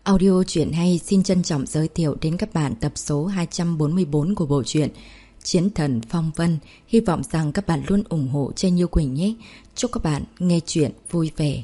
Audio truyện hay xin trân trọng giới thiệu đến các bạn tập số 244 của bộ truyện Chiến Thần Phong Vân. Hy vọng rằng các bạn luôn ủng hộ cho Như Quỳnh nhé. Chúc các bạn nghe truyện vui vẻ.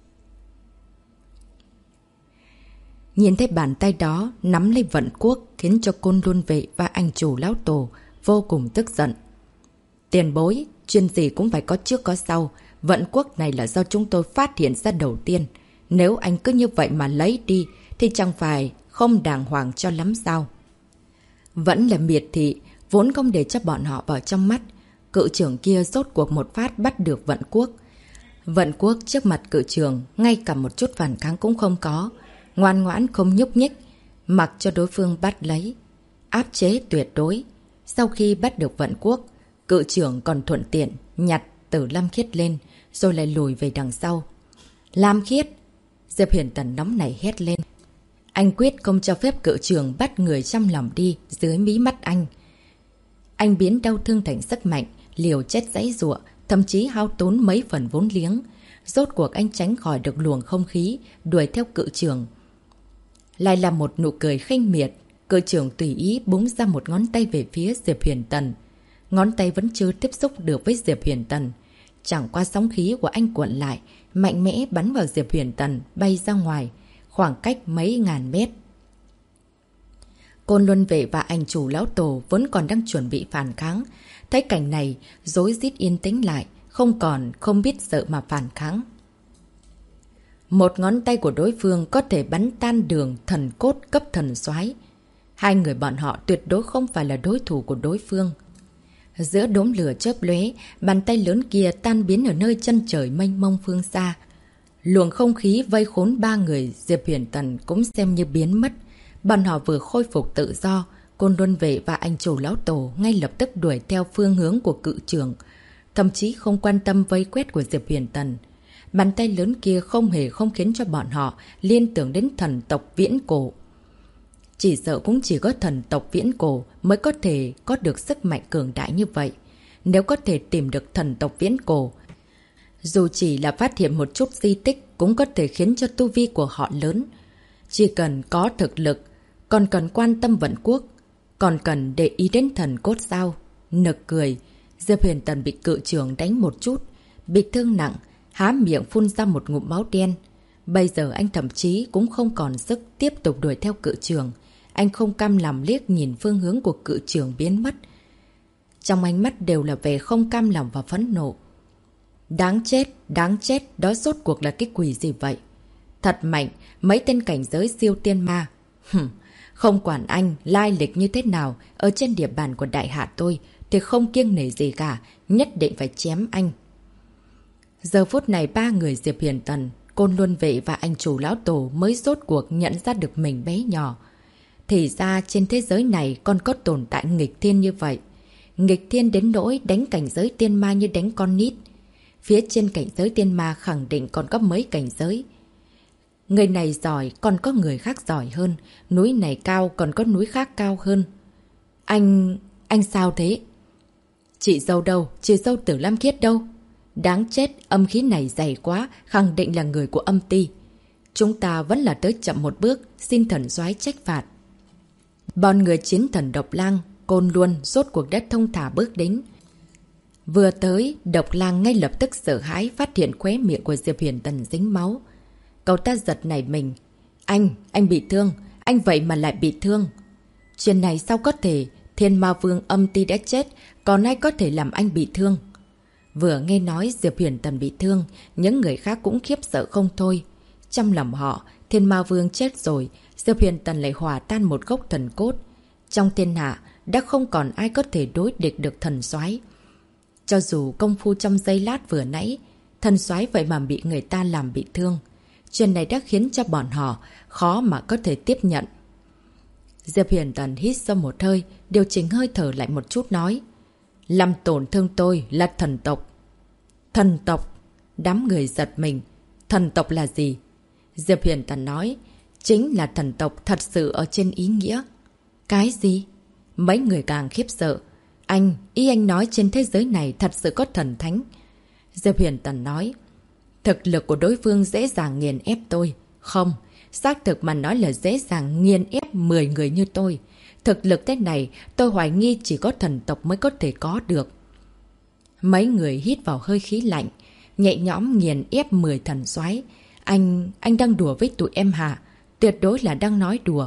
Nhìn thấy bàn tay đó nắm lấy vận quốc khiến cho Côn Luân Vệ và anh chủ lão tổ vô cùng tức giận. Tiền bối, chuyện gì cũng phải có trước có sau. Vận quốc này là do chúng tôi phát hiện ra đầu tiên. Nếu anh cứ như vậy mà lấy đi thì chẳng phải không đàng hoàng cho lắm sao? Vẫn là miệt thị, vốn không để cho bọn họ vào trong mắt. Cự trưởng kia rốt cuộc một phát bắt được Vận quốc. Vận quốc trước mặt cự trưởng ngay cả một chút phản kháng cũng không có. Ngoan ngoãn không nhúc nhích, mặc cho đối phương bắt lấy. Áp chế tuyệt đối. Sau khi bắt được Vận quốc, cự trưởng còn thuận tiện nhặt Tử Lam Khiết lên, rồi lại lùi về đằng sau. Lam Khiết! Diệp Huyền Tần nóng nảy hét lên. Anh quyết không cho phép cự trưởng bắt người trong lòng đi dưới mí mắt anh. Anh biến đau thương thành sức mạnh, liều chết giãy giụa, thậm chí hao tốn mấy phần vốn liếng. Rốt cuộc anh tránh khỏi được luồng không khí, đuổi theo cự trưởng. Lại là một nụ cười khinh miệt, cự trưởng tùy ý búng ra một ngón tay về phía Diệp Huyền Tần. Ngón tay vẫn chưa tiếp xúc được với Diệp Huyền Tần. Chẳng qua sóng khí của anh cuộn lại, mạnh mẽ bắn vào Diệp Huyền Tần, bay ra ngoài, khoảng cách mấy ngàn mét. Côn Luân Vệ và anh chủ lão tổ vốn còn đang chuẩn bị phản kháng. Thấy cảnh này, rối rít yên tĩnh lại, không biết sợ mà phản kháng. Một ngón tay của đối phương có thể bắn tan đường thần cốt cấp thần soái. Hai người bọn họ tuyệt đối không phải là đối thủ của đối phương. Giữa đốm lửa chớp lóe, bàn tay lớn kia tan biến ở nơi chân trời mênh mông phương xa. Luồng không khí vây khốn ba người Diệp Huyền Tần cũng xem như biến mất. Bọn họ vừa khôi phục tự do, Côn Luân Vệ và anh chủ lão tổ ngay lập tức đuổi theo phương hướng của cự trưởng, thậm chí không quan tâm vây quét của Diệp Huyền Tần. Bàn tay lớn kia không khiến cho bọn họ liên tưởng đến thần tộc viễn cổ. Chỉ sợ cũng chỉ có thần tộc viễn cổ mới có thể có được sức mạnh cường đại như vậy. Nếu có thể tìm được thần tộc viễn cổ, dù chỉ là phát hiện một chút di tích cũng có thể khiến cho tu vi của họ lớn. Chỉ cần có thực lực, còn cần quan tâm Vận quốc, còn cần để ý đến thần cốt sao. Nực cười, Diệp Huyền Tần bị cự trưởng đánh một chút, bị thương nặng, há miệng phun ra một ngụm máu đen. Bây giờ anh thậm chí cũng không còn sức tiếp tục đuổi theo cự trưởng. Anh không cam lòng liếc nhìn phương hướng của cự trưởng biến mất. Trong ánh mắt đều là vẻ không cam lòng và phẫn nộ. Đáng chết, đó rốt cuộc là cái quỷ gì vậy? Thật mạnh, mấy tên cảnh giới siêu tiên ma. Không quản anh lai lịch như thế nào, ở trên địa bàn của đại hạ tôi thì không kiêng nể gì cả, nhất định phải chém anh. Giờ phút này ba người Diệp Huyền Tần, Côn Luân Vệ và anh chủ lão tổ mới rốt cuộc nhận ra được mình bé nhỏ. Thì ra trên thế giới này còn có tồn tại nghịch thiên như vậy. Nghịch thiên đến nỗi đánh cảnh giới tiên ma như đánh con nít. Phía trên cảnh giới tiên ma khẳng định còn có mấy cảnh giới. Người này giỏi còn có người khác giỏi hơn. Núi này cao còn có núi khác cao hơn. Anh sao thế? Chị dâu đâu? Chị dâu Tử Lam Khiết đâu? Đáng chết, âm khí này dày quá, khẳng định là người của âm ty. Chúng ta vẫn là tới chậm một bước, xin thần soái trách phạt. Bọn người chiến thần Độc Lang, Côn Luân rốt cuộc đã thông thả bước đến. Vừa tới, Độc Lang ngay lập tức sợ hãi phát hiện khóe miệng của Diệp Huyền Tần dính máu. Cậu ta giật nảy mình. Anh bị thương, anh vậy mà lại bị thương. Chuyện này sao có thể, Thiên Ma Vương âm ty đã chết, còn ai có thể làm anh bị thương? Vừa nghe nói Diệp Huyền Tần bị thương, những người khác cũng khiếp sợ không thôi. Trong lòng họ, Thiên Ma Vương chết rồi, Diệp Huyền Tần lại hòa tan một gốc thần cốt. Trong thiên hạ, đã không còn ai có thể đối địch được thần soái. Cho dù công phu trong giây lát vừa nãy, thần soái vậy mà bị người ta làm bị thương. Chuyện này đã khiến cho bọn họ khó mà có thể tiếp nhận. Diệp Huyền Tần hít sâu một hơi, điều chỉnh hơi thở lại một chút nói. Làm tổn thương tôi là thần tộc. Thần tộc? Đám người giật mình. Thần tộc là gì? Diệp Huyền Tần nói. Chính là thần tộc thật sự ở trên ý nghĩa. Cái gì? Mấy người càng khiếp sợ. Ý anh nói trên thế giới này thật sự có thần thánh. Diệp Huyền Tần nói. Thực lực của đối phương dễ dàng nghiền ép tôi. Không, Xác thực mà nói là dễ dàng nghiền ép 10 người như tôi. Thực lực thế này tôi hoài nghi chỉ có thần tộc mới có thể có được. Mấy người hít vào hơi khí lạnh, nhẹ nhõm nghiền ép 10 thần soái. Anh đang đùa với tụi em hả? Tuyệt đối là đang nói đùa.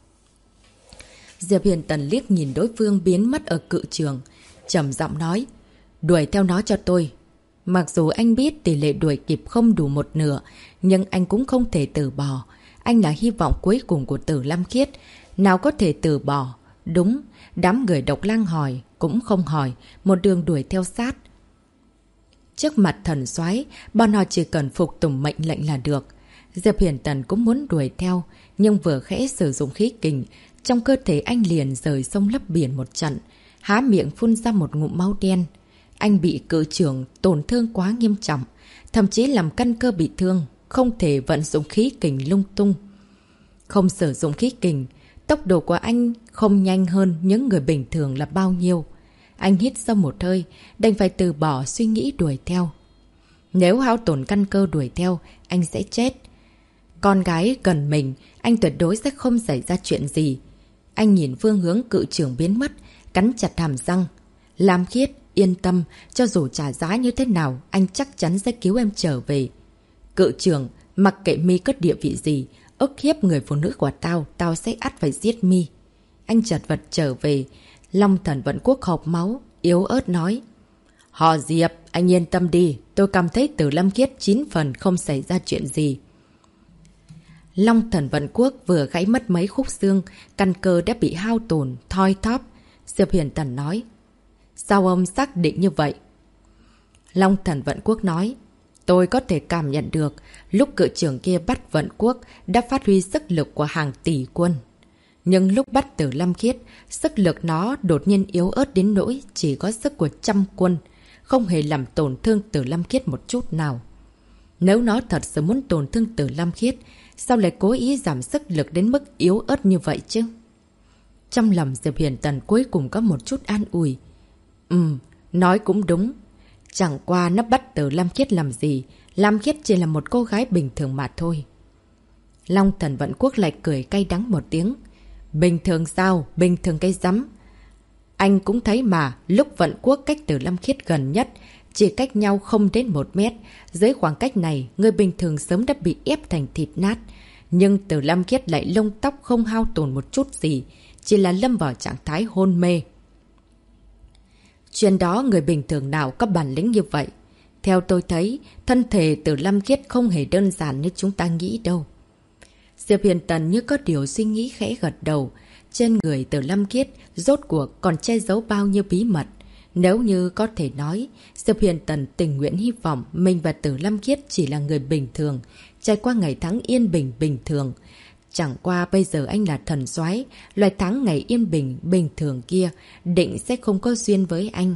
Diệp Huyền Tần liếc nhìn đối phương biến mất ở cự trường, trầm giọng nói, đuổi theo nó cho tôi. Mặc dù anh biết tỷ lệ đuổi kịp không đủ một nửa, nhưng anh cũng không thể từ bỏ. Anh là hy vọng cuối cùng của Tử Lam Khiết, nào có thể từ bỏ. Đúng, đám người Độc Lang hỏi, cũng không hỏi, một đường đuổi theo sát. Trước mặt thần soái, bọn họ chỉ cần phục tùng mệnh lệnh là được. Diệp Huyền Tần cũng muốn đuổi theo, nhưng vừa khẽ sử dụng khí kình, trong cơ thể anh liền rời sông lấp biển một trận, há miệng phun ra một ngụm máu đen. Anh bị cự trưởng tổn thương quá nghiêm trọng, thậm chí làm căn cơ bị thương, không thể vận dụng khí kình lung tung. Không sử dụng khí kình, tốc độ của anh không nhanh hơn những người bình thường là bao nhiêu. Anh hít sâu một hơi, đành phải từ bỏ suy nghĩ đuổi theo. Nếu hao tổn căn cơ đuổi theo, anh sẽ chết. Con gái gần mình, anh tuyệt đối sẽ không xảy ra chuyện gì. Anh nhìn phương hướng cự trưởng biến mất, cắn chặt hàm răng. Lam Khiết, yên tâm, cho dù trả giá như thế nào, anh chắc chắn sẽ cứu em trở về. Cự trưởng, mặc kệ mi có địa vị gì, ức hiếp người phụ nữ của tao, tao sẽ ắt phải giết mi. Anh chật vật trở về, Long Thần Vận Quốc hộc máu, yếu ớt nói. Họ Diệp, anh yên tâm đi, tôi cảm thấy Tử Lam Khiết 9 phần không xảy ra chuyện gì. Long Thần Vận Quốc vừa gãy mất mấy khúc xương, căn cơ đã bị hao tổn, thoi thóp. Diệp Huyền Tần nói. Sao ông xác định như vậy? Long Thần Vận Quốc nói. Tôi có thể cảm nhận được, lúc cự trưởng kia bắt Vận Quốc đã phát huy sức lực của hàng tỷ quân. Nhưng lúc bắt Tử Lam Khiết, sức lực nó đột nhiên yếu ớt đến nỗi chỉ có sức của 100 quân, không hề làm tổn thương Tử Lam Khiết một chút nào. Nếu nó thật sự muốn tổn thương Tử Lam Khiết, sao lại cố ý giảm sức lực đến mức yếu ớt như vậy chứ? Trong lòng Diệp Huyền Tần cuối cùng có một chút an ủi. Nói cũng đúng. Chẳng qua nó bắt Tử Lam Khiết làm gì, Lam Khiết chỉ là một cô gái bình thường mà thôi. Long Thần Vận Quốc lại cười cay đắng một tiếng. Bình thường sao? Bình thường cái rắm. Anh cũng thấy mà, lúc Vận Quốc cách Tử Lam Khiết gần nhất, chỉ cách nhau không đến 1 mét. Dưới khoảng cách này, người bình thường sớm đã bị ép thành thịt nát. Nhưng Tử Lam Khiết lại lông tóc không hao tổn một chút gì, chỉ là lâm vào trạng thái hôn mê. Chuyện đó người bình thường nào có bản lĩnh như vậy? Theo tôi thấy, thân thể Tử Lam Khiết không hề đơn giản như chúng ta nghĩ đâu. Diệp Huyền Tần như có điều suy nghĩ khẽ gật đầu. Trên người Tử Lam Khiết rốt cuộc còn che giấu bao nhiêu bí mật. Nếu như có thể nói, Diệp Huyền Tần tình nguyện hy vọng mình và Tử Lam Khiết chỉ là người bình thường, trải qua ngày tháng yên bình bình thường. Chẳng qua bây giờ anh là thần soái, loài tháng ngày yên bình bình thường kia định sẽ không có duyên với anh.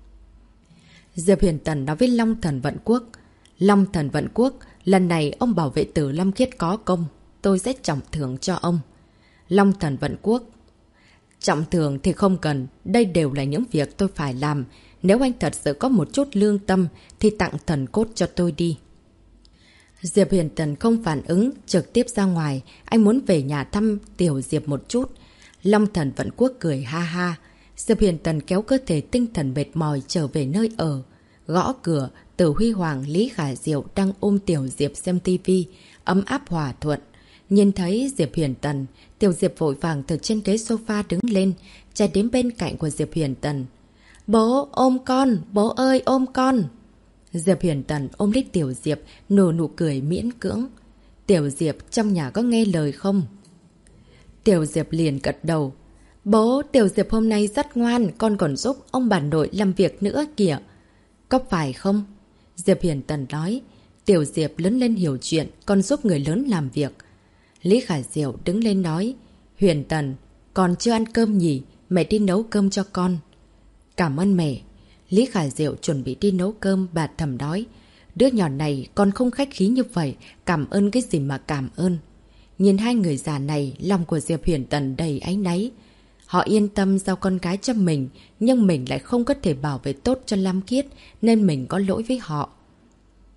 Diệp Huyền Tần nói với Long Thần Vận Quốc. Long Thần Vận Quốc, lần này ông bảo vệ Tử Lam Khiết có công, tôi sẽ trọng thưởng cho ông. Long Thần Vận Quốc. Trọng thưởng thì không cần, đây đều là những việc tôi phải làm. Nếu anh thật sự có một chút lương tâm thì tặng thần cốt cho tôi đi. Diệp Huyền Tần không phản ứng, trực tiếp ra ngoài. Anh muốn về nhà thăm Tiểu Diệp một chút. Long Thần Vận Quốc cười ha ha. Diệp Huyền Tần kéo cơ thể tinh thần mệt mỏi trở về nơi ở. Gõ cửa, Tử Huy Hoàng, Lý Khả Diệu đang ôm Tiểu Diệp xem tivi, ấm áp hòa thuận. Nhìn thấy Diệp Huyền Tần, Tiểu Diệp vội vàng từ trên ghế sofa đứng lên, chạy đến bên cạnh của Diệp Huyền Tần. Bố, ôm con! Bố ơi, ôm con! Diệp Huyền Tần ôm lấy Tiểu Diệp, nở nụ cười miễn cưỡng. Tiểu Diệp, trong nhà có nghe lời không? Tiểu Diệp liền gật đầu. Bố, Tiểu Diệp hôm nay rất ngoan, con còn giúp ông bà nội làm việc nữa kìa. Có phải không? Diệp Huyền Tần nói. Tiểu Diệp lớn lên hiểu chuyện, con giúp người lớn làm việc. Lý Khả Diệu đứng lên nói. Huyền Tần, con chưa ăn cơm nhỉ? Mẹ đi nấu cơm cho con. Cảm ơn mẹ. Lý Khả Diệu chuẩn bị đi nấu cơm, bà thầm nói. Đứa nhỏ này còn không khách khí như vậy, cảm ơn cái gì mà cảm ơn. Nhìn hai người già này, lòng của Diệp Huyền Tần đầy áy náy. Họ yên tâm giao con gái cho mình, nhưng mình lại không có thể bảo vệ tốt cho Lam Khiết, nên mình có lỗi với họ.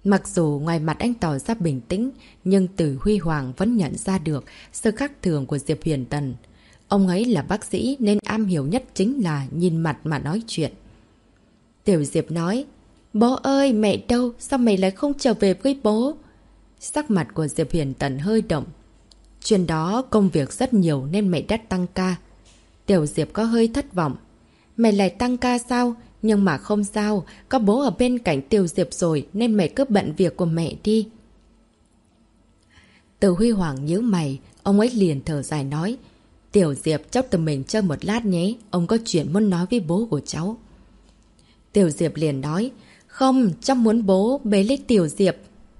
Mặc dù ngoài mặt anh tỏ ra bình tĩnh, nhưng từ Huy Hoàng vẫn nhận ra được sự khác thường của Diệp Huyền Tần. Ông ấy là bác sĩ nên am hiểu nhất chính là nhìn mặt mà nói chuyện. Tiểu Diệp nói, bố ơi, mẹ đâu? Sao mẹ lại không trở về với bố? Sắc mặt của Diệp Huyền Tần hơi động. Chuyện đó công việc rất nhiều nên mẹ đã tăng ca. Tiểu Diệp có hơi thất vọng. Mẹ lại tăng ca sao? Nhưng mà không sao, có bố ở bên cạnh Tiểu Diệp rồi nên mẹ cứ bận việc của mẹ đi. Từ Huy Hoàng nhíu mày, ông ấy liền thở dài nói. Tiểu Diệp, cháu tự mình chơi một lát nhé, ông có chuyện muốn nói với bố của cháu. Tiểu Diệp liền nói, không, cháu muốn bố bế lấy Tiểu Diệp.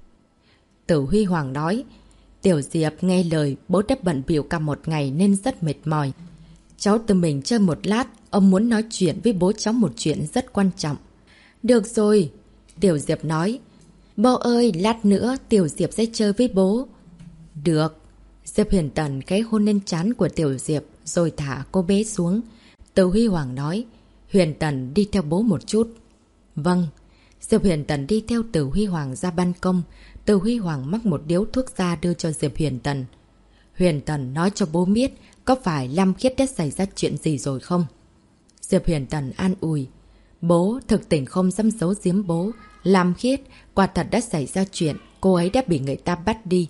Từ Huy Hoàng nói, Tiểu Diệp nghe lời, bố đã bận bịu cả một ngày nên rất mệt mỏi. Cháu tự mình chơi một lát, ông muốn nói chuyện với bố cháu một chuyện rất quan trọng. Được rồi, Tiểu Diệp nói. Bố ơi, lát nữa Tiểu Diệp sẽ chơi với bố. Được. Diệp Huyền Tần khẽ hôn lên trán của Tiểu Diệp rồi thả cô bé xuống. Từ Huy Hoàng nói, Huyền Tần đi theo bố một chút. Vâng. Diệp Huyền Tần đi theo Từ Huy Hoàng ra ban công. Từ Huy Hoàng mắc một điếu thuốc ra đưa cho Diệp Huyền Tần. Huyền Tần nói cho bố biết có phải Lam Khiết đã xảy ra chuyện gì rồi không? Diệp Huyền Tần an ủi. Bố thực tình không dám giấu giếm bố. Lam Khiết quả thật đã xảy ra chuyện. Cô ấy đã bị người ta bắt đi.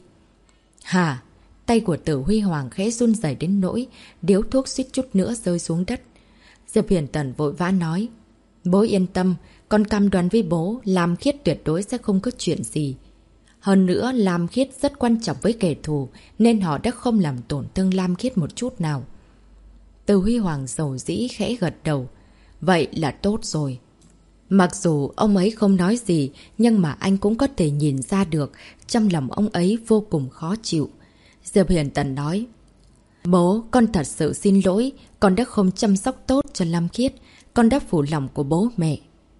Hả? Tay của Tử Huy Hoàng khẽ run rẩy đến nỗi điếu thuốc suýt chút nữa rơi xuống đất. Diệp Huyền Tần vội vã nói. Bố yên tâm, con cam đoan với bố Lam Khiết tuyệt đối sẽ không có chuyện gì. Hơn nữa Lam Khiết rất quan trọng với kẻ thù nên họ đã không làm tổn thương Lam Khiết một chút nào. Từ Huy Hoàng dầu dĩ khẽ gật đầu. Vậy là tốt rồi. Mặc dù ông ấy không nói gì nhưng mà anh cũng có thể nhìn ra được trong lòng ông ấy vô cùng khó chịu. Diệp Huyền Tần nói. Bố, con thật sự xin lỗi. Con đã không chăm sóc tốt cho Lam Khiết. Con đã phụ lòng của bố mẹ.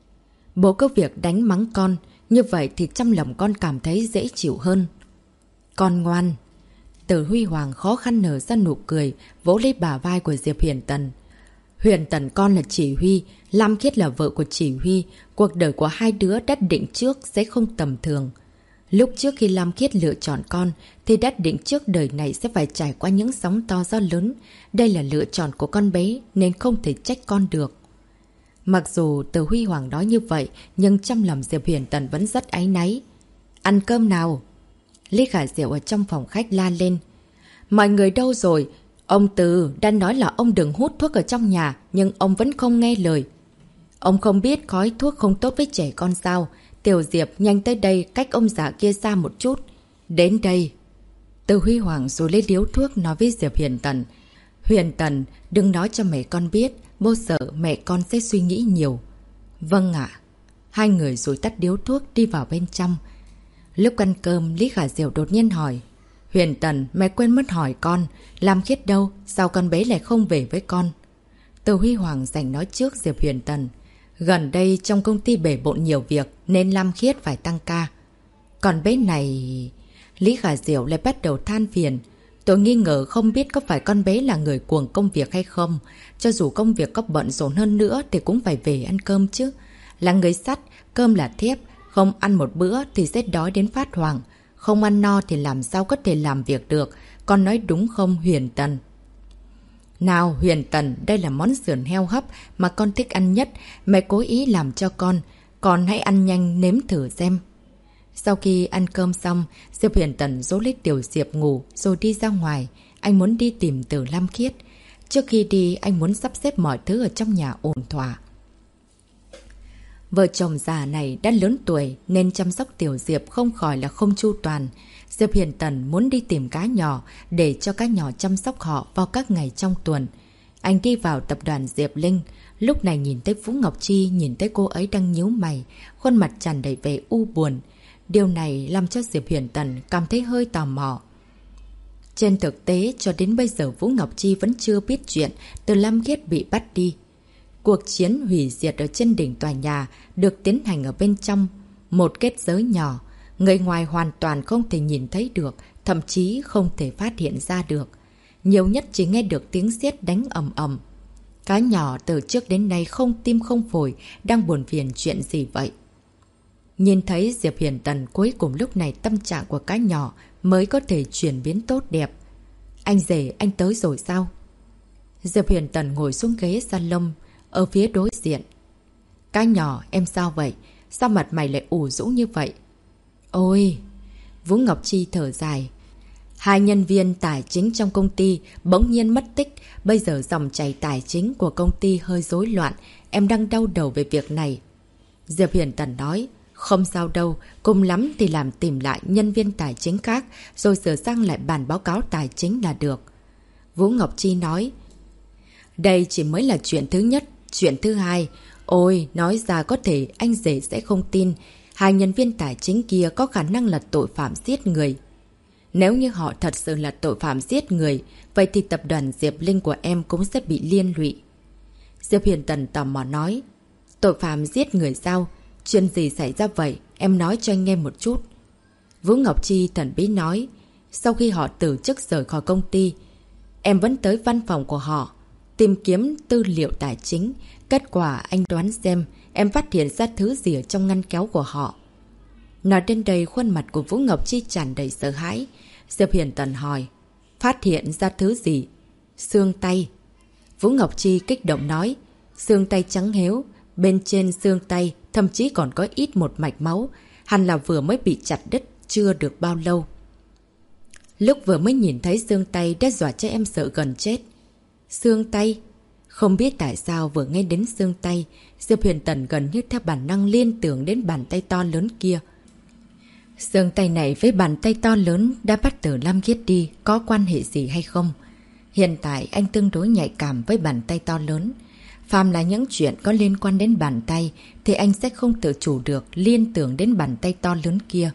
Bố có việc đánh mắng con. Như vậy thì trong lòng con cảm thấy dễ chịu hơn. Con ngoan. Từ Huy Hoàng khó khăn nở ra nụ cười, vỗ lấy bả vai của Diệp Huyền Tần. Huyền Tần con là Chỉ Huy, Lam Khiết là vợ của Chỉ Huy. Cuộc đời của hai đứa đã định trước sẽ không tầm thường. Lúc trước khi Lam Khiết lựa chọn con thì đã định trước đời này sẽ phải trải qua những sóng to gió lớn. Đây là lựa chọn của con bé nên không thể trách con được. Mặc dù Từ Huy Hoàng nói như vậy nhưng trong lòng Diệp Huyền Tần vẫn rất áy náy. Ăn cơm nào? Lý Khả Diệu ở trong phòng khách la lên. Mọi người đâu rồi? Ông Từ đã nói là ông đừng hút thuốc ở trong nhà nhưng ông vẫn không nghe lời. Ông không biết khói thuốc không tốt với trẻ con sao? Tiểu Diệp nhanh tới đây cách ông già kia xa một chút. Đến đây. Từ Huy Hoàng rồi lấy điếu thuốc nói với Diệp Huyền Tần. Huyền Tần, đừng nói cho mẹ con biết. Bố sợ mẹ con sẽ suy nghĩ nhiều. Vâng ạ. Hai người rồi tắt điếu thuốc đi vào bên trong. Lúc ăn cơm, Lý Khả Diệu đột nhiên hỏi. Huyền Tần, mẹ quên mất hỏi con. Lam Khiết đâu? Sao con bé lại không về với con? Từ Huy Hoàng giành nói trước Diệp Huyền Tần. Gần đây trong công ty bể bộn nhiều việc nên Lam Khiết phải tăng ca. Còn bé này... Lý Khả Diệu lại bắt đầu than phiền. Tôi nghi ngờ không biết có phải con bé là người cuồng công việc hay không. Cho dù công việc có bận rộn hơn nữa thì cũng phải về ăn cơm chứ. Là người sắt, cơm là thiếp. Không ăn một bữa thì sẽ đói đến phát hoảng. Không ăn no thì làm sao có thể làm việc được. Con nói đúng không Huyền Tần? Nào Huyền Tần, đây là món sườn heo hấp mà con thích ăn nhất. Mẹ cố ý làm cho con. Con hãy ăn nhanh nếm thử xem. Sau khi ăn cơm xong, Diệp Huyền Tần dỗ lấy Tiểu Diệp ngủ rồi đi ra ngoài. Anh muốn đi tìm Từ Lam Khiết. Trước khi đi, anh muốn sắp xếp mọi thứ ở trong nhà ổn thỏa. Vợ chồng già này đã lớn tuổi nên chăm sóc Tiểu Diệp không khỏi là không chu toàn. Diệp Huyền Tần muốn đi tìm cá nhỏ để cho cá nhỏ chăm sóc họ vào các ngày trong tuần. Anh đi vào tập đoàn Diệp Linh. Lúc này nhìn thấy Vũ Ngọc Chi, nhìn thấy cô ấy đang nhíu mày, khuôn mặt tràn đầy vẻ u buồn. Điều này làm cho Diệp Huyền Tần cảm thấy hơi tò mò. Trên thực tế, cho đến bây giờ Vũ Ngọc Chi vẫn chưa biết chuyện Từ Lam Khiết bị bắt đi. Cuộc chiến hủy diệt ở trên đỉnh tòa nhà được tiến hành ở bên trong một kết giới nhỏ. Người ngoài hoàn toàn không thể nhìn thấy được, thậm chí không thể phát hiện ra được. Nhiều nhất chỉ nghe được tiếng sét đánh ầm ầm. Cá nhỏ từ trước đến nay không tim không phổi, đang buồn phiền chuyện gì vậy? Nhìn thấy Diệp Hiền Tần cuối cùng lúc này tâm trạng của cái nhỏ mới có thể chuyển biến tốt đẹp. Anh rể, anh tới rồi sao? Diệp Hiền Tần ngồi xuống ghế salon ở phía đối diện. Cái nhỏ, em sao vậy? Sao mặt mày lại ủ rũ như vậy? Ôi! Vũ Ngọc Chi thở dài. 2 nhân viên tài chính trong công ty bỗng nhiên mất tích. Bây giờ dòng chảy tài chính của công ty hơi rối loạn. Em đang đau đầu về việc này. Diệp Hiền Tần nói. Không sao đâu. Cùng lắm thì làm tìm lại nhân viên tài chính khác. Rồi sửa sang lại bản báo cáo tài chính là được. Vũ Ngọc Chi nói. Đây chỉ mới là chuyện thứ nhất. Chuyện thứ hai. Ôi, nói ra có thể anh rể sẽ không tin. 2 nhân viên tài chính kia có khả năng là tội phạm giết người. Nếu như họ thật sự là tội phạm giết người, vậy thì tập đoàn Diệp Linh của em cũng sẽ bị liên lụy. Diệp Hiền Tần tò mò nói. Tội phạm giết người sao? Chuyện gì xảy ra vậy? Em nói cho anh nghe một chút. Vũ Ngọc Chi thần bí nói. Sau khi họ từ chức rời khỏi công ty, em vẫn tới văn phòng của họ tìm kiếm tư liệu tài chính. Kết quả anh đoán xem em phát hiện ra thứ gì ở trong ngăn kéo của họ. Nói đến đây khuôn mặt của Vũ Ngọc Chi tràn đầy sợ hãi. Diệp Hiền Tần hỏi. Phát hiện ra thứ gì? Xương tay. Vũ Ngọc Chi kích động nói. Xương tay trắng héo. Bên trên xương tay thậm chí còn có ít một mạch máu. Hẳn là vừa mới bị chặt đứt chưa được bao lâu. Lúc vừa mới nhìn thấy xương tay đã dọa cho em sợ gần chết. Xương tay? Không biết tại sao vừa nghe đến xương tay, Diệp Hiền Tần gần như theo bản năng liên tưởng đến bàn tay to lớn kia. Xương tay này với bàn tay to lớn đã bắt từ Lam Khiết đi có quan hệ gì hay không? Hiện tại anh tương đối nhạy cảm với bàn tay to lớn. Phàm là những chuyện có liên quan đến bàn tay thì anh sẽ không tự chủ được liên tưởng đến bàn tay to lớn kia.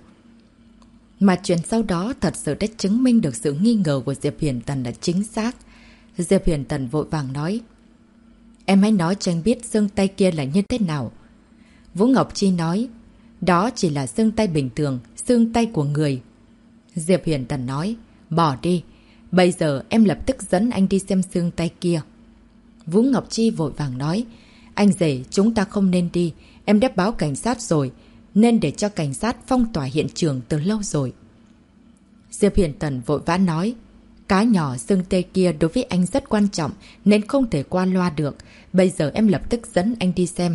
Mà chuyện sau đó thật sự đã chứng minh được sự nghi ngờ của Diệp Hiền Tần là chính xác. Diệp Hiền Tần vội vàng nói. Em hãy nói cho anh biết xương tay kia là như thế nào. Vũ Ngọc Chi nói. Đó chỉ là xương tay bình thường, xương tay của người. Diệp Hiền Tần nói. Bỏ đi. Bây giờ em lập tức dẫn anh đi xem xương tay kia. Vũ Ngọc Chi vội vàng nói. Anh rể, chúng ta không nên đi. Em đã báo cảnh sát rồi. Nên để cho cảnh sát phong tỏa hiện trường từ lâu rồi. Diệp Hiền Tần vội vã nói. Cái nhỏ xương tay kia đối với anh rất quan trọng nên không thể qua loa được. Bây giờ em lập tức dẫn anh đi xem.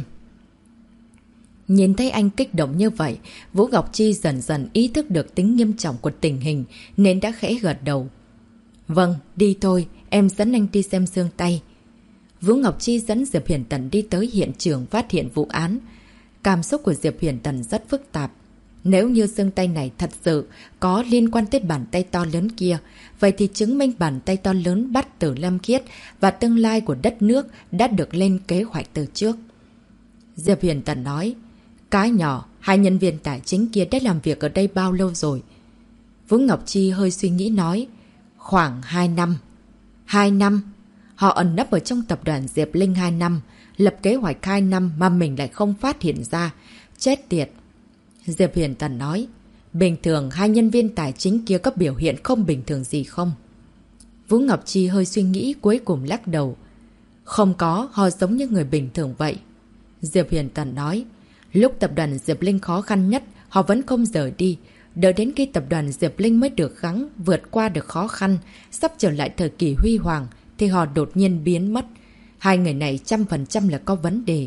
Nhìn thấy anh kích động như vậy, Vũ Ngọc Chi dần dần ý thức được tính nghiêm trọng của tình hình nên đã khẽ gật đầu. Vâng, đi thôi, em dẫn anh đi xem xương tay. Vũ Ngọc Chi dẫn Diệp Hiền Tần đi tới hiện trường phát hiện vụ án. Cảm xúc của Diệp Hiền Tần rất phức tạp. Nếu như xương tay này thật sự có liên quan tới bàn tay to lớn kia, vậy thì chứng minh bàn tay to lớn bắt từ Lam Khiết và tương lai của đất nước đã được lên kế hoạch từ trước. Diệp Hiền Tần nói. Cái nhỏ, 2 nhân viên tài chính kia đã làm việc ở đây bao lâu rồi? Vũ Ngọc Chi hơi suy nghĩ nói. Khoảng 2 năm. 2 năm? Họ ẩn nấp ở trong tập đoàn Diệp Linh 2 năm, lập kế hoạch 2 năm mà mình lại không phát hiện ra. Chết tiệt! Diệp Hiền Tần nói. Bình thường 2 nhân viên tài chính kia có biểu hiện không bình thường gì không? Vũ Ngọc Chi hơi suy nghĩ cuối cùng lắc đầu. Không có, họ giống như người bình thường vậy. Diệp Hiền Tần nói. Lúc tập đoàn Diệp Linh khó khăn nhất, họ vẫn không rời đi. Đợi đến khi tập đoàn Diệp Linh mới được gắng vượt qua được khó khăn, sắp trở lại thời kỳ huy hoàng, thì họ đột nhiên biến mất. 2 người này 100% là có vấn đề.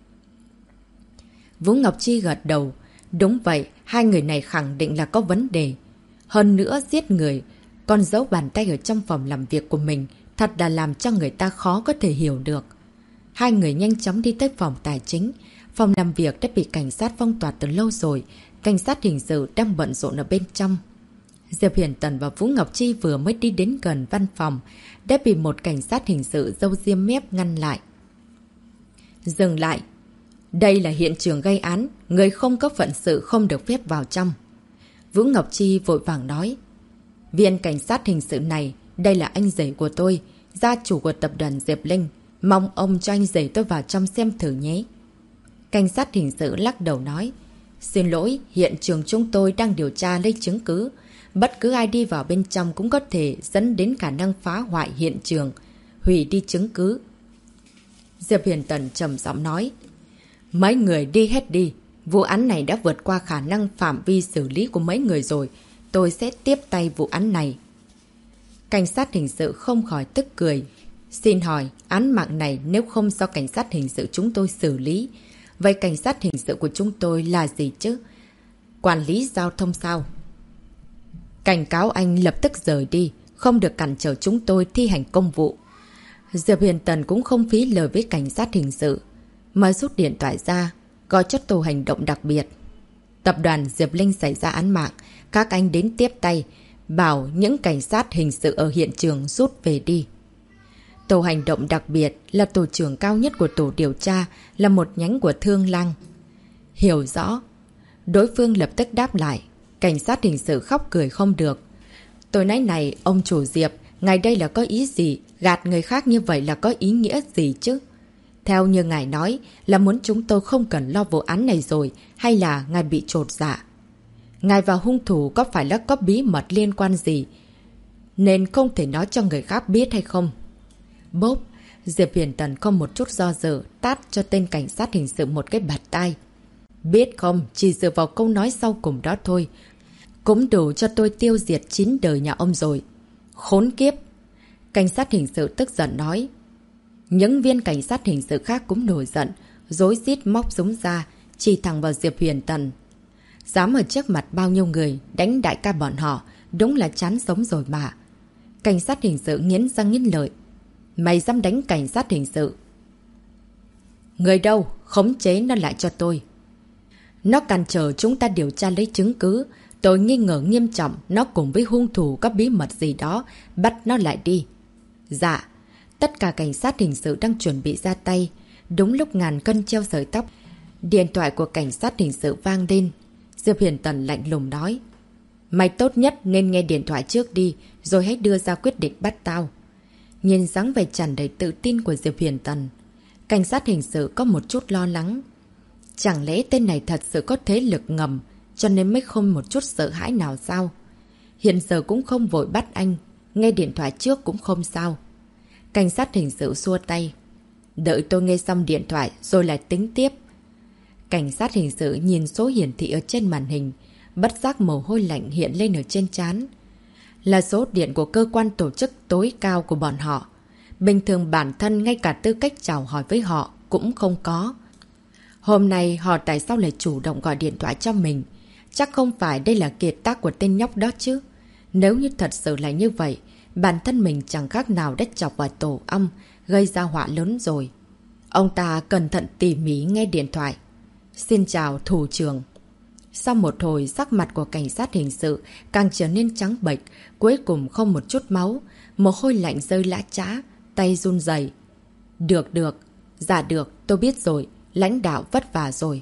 Vũ Ngọc Chi gật đầu. Đúng vậy, 2 người này khẳng định là có vấn đề. Hơn nữa giết người, còn giấu bàn tay ở trong phòng làm việc của mình, thật là làm cho người ta khó có thể hiểu được. 2 người nhanh chóng đi tới phòng tài chính. Phòng làm việc đã bị cảnh sát phong tỏa từ lâu rồi. Cảnh sát hình sự đang bận rộn ở bên trong. Diệp Hiền Tần và Vũ Ngọc Chi vừa mới đi đến gần văn phòng, đã bị một cảnh sát hình sự râu ria mép ngăn lại. Dừng lại! Đây là hiện trường gây án, người không có phận sự không được phép vào trong. Vũ Ngọc Chi vội vàng nói. Viên cảnh sát hình sự này, đây là anh rể của tôi, gia chủ của tập đoàn Diệp Linh. Mong ông cho anh rể tôi vào trong xem thử nhé. Cảnh sát hình sự lắc đầu nói. Xin lỗi, hiện trường chúng tôi đang điều tra lấy chứng cứ. Bất cứ ai đi vào bên trong cũng có thể dẫn đến khả năng phá hoại hiện trường, hủy đi chứng cứ. Diệp Hiền Tần trầm giọng nói. Mấy người đi hết đi, Vụ án này đã vượt qua khả năng phạm vi xử lý của mấy người rồi. Tôi sẽ tiếp tay vụ án này. Cảnh sát hình sự không khỏi tức cười. Xin hỏi, án mạng này nếu không do cảnh sát hình sự chúng tôi xử lý, vậy cảnh sát hình sự của chúng tôi là gì chứ? Quản lý giao thông sao? Cảnh cáo anh lập tức rời đi, không được cản trở chúng tôi thi hành công vụ. Diệp Huyền Tần cũng không phí lời với cảnh sát hình sự, mà rút điện thoại ra, gọi cho tổ hành động đặc biệt. Tập đoàn Diệp Linh xảy ra án mạng, các anh đến tiếp tay, bảo những cảnh sát hình sự ở hiện trường rút về đi. Tổ hành động đặc biệt là tổ trưởng cao nhất của tổ điều tra, là một nhánh của Thương Lăng. Hiểu rõ. Đối phương lập tức đáp lại. Cảnh sát hình sự khóc cười không được. Tôi nói này, ông chủ Diệp, ngài đây là có ý gì? Gạt người khác như vậy là có ý nghĩa gì chứ? Theo như ngài nói là muốn chúng tôi không cần lo vụ án này rồi, hay là ngài bị trột dạ? Ngài và hung thủ có phải là có bí mật liên quan gì, nên không thể nói cho người khác biết hay không? Bốp, Diệp Huyền Tần không một chút do dự, tát cho tên cảnh sát hình sự một cái bạt tai. Biết không, chỉ dựa vào câu nói sau cùng đó thôi, cũng đủ cho tôi tiêu diệt 9 đời nhà ông rồi. Khốn kiếp! Cảnh sát hình sự tức giận nói. Những viên cảnh sát hình sự khác cũng nổi giận, rối rít móc súng ra, chỉ thẳng vào Diệp Huyền Tần. Dám ở trước mặt bao nhiêu người đánh đại ca bọn họ, đúng là chán sống rồi mà. Cảnh sát hình sự nghiến răng nghiến lợi. Mày dám đánh cảnh sát hình sự? Người đâu? Khống chế nó lại cho tôi. Nó cản trở chúng ta điều tra lấy chứng cứ. Tôi nghi ngờ nghiêm trọng nó cùng với hung thủ có bí mật gì đó. Bắt nó lại đi. Dạ. Tất cả cảnh sát hình sự đang chuẩn bị ra tay. Đúng lúc ngàn cân treo sợi tóc, điện thoại của cảnh sát hình sự vang lên. Diệp Huyền Tần lạnh lùng nói. Mày tốt nhất nên nghe điện thoại trước đi, rồi hãy đưa ra quyết định bắt tao. Nhìn dáng vẻ tràn đầy tự tin của Diệp Huyền Tần, cảnh sát hình sự có một chút lo lắng. Chẳng lẽ tên này thật sự có thế lực ngầm, cho nên mới không một chút sợ hãi nào sao? Hiện giờ cũng không vội bắt anh, nghe điện thoại trước cũng không sao. Cảnh sát hình sự xua tay. Đợi tôi nghe xong điện thoại rồi lại tính tiếp. Cảnh sát hình sự nhìn số hiển thị ở trên màn hình, bất giác mồ hôi lạnh hiện lên ở trên trán. Là số điện của cơ quan tổ chức tối cao của bọn họ. Bình thường bản thân ngay cả tư cách chào hỏi với họ cũng không có. Hôm nay họ tại sao lại chủ động gọi điện thoại cho mình? Chắc không phải đây là kiệt tác của tên nhóc đó chứ. Nếu như thật sự là như vậy, bản thân mình chẳng khác nào đã chọc vào tổ ong, gây ra họa lớn rồi. Ông ta cẩn thận tỉ mỉ nghe điện thoại. Xin chào thủ trưởng. Sau một hồi, sắc mặt của cảnh sát hình sự càng trở nên trắng bệch, cuối cùng không một chút máu, mồ hôi lạnh rơi lã chã, tay run rẩy. Được. Dạ được, tôi biết rồi, lãnh đạo vất vả rồi.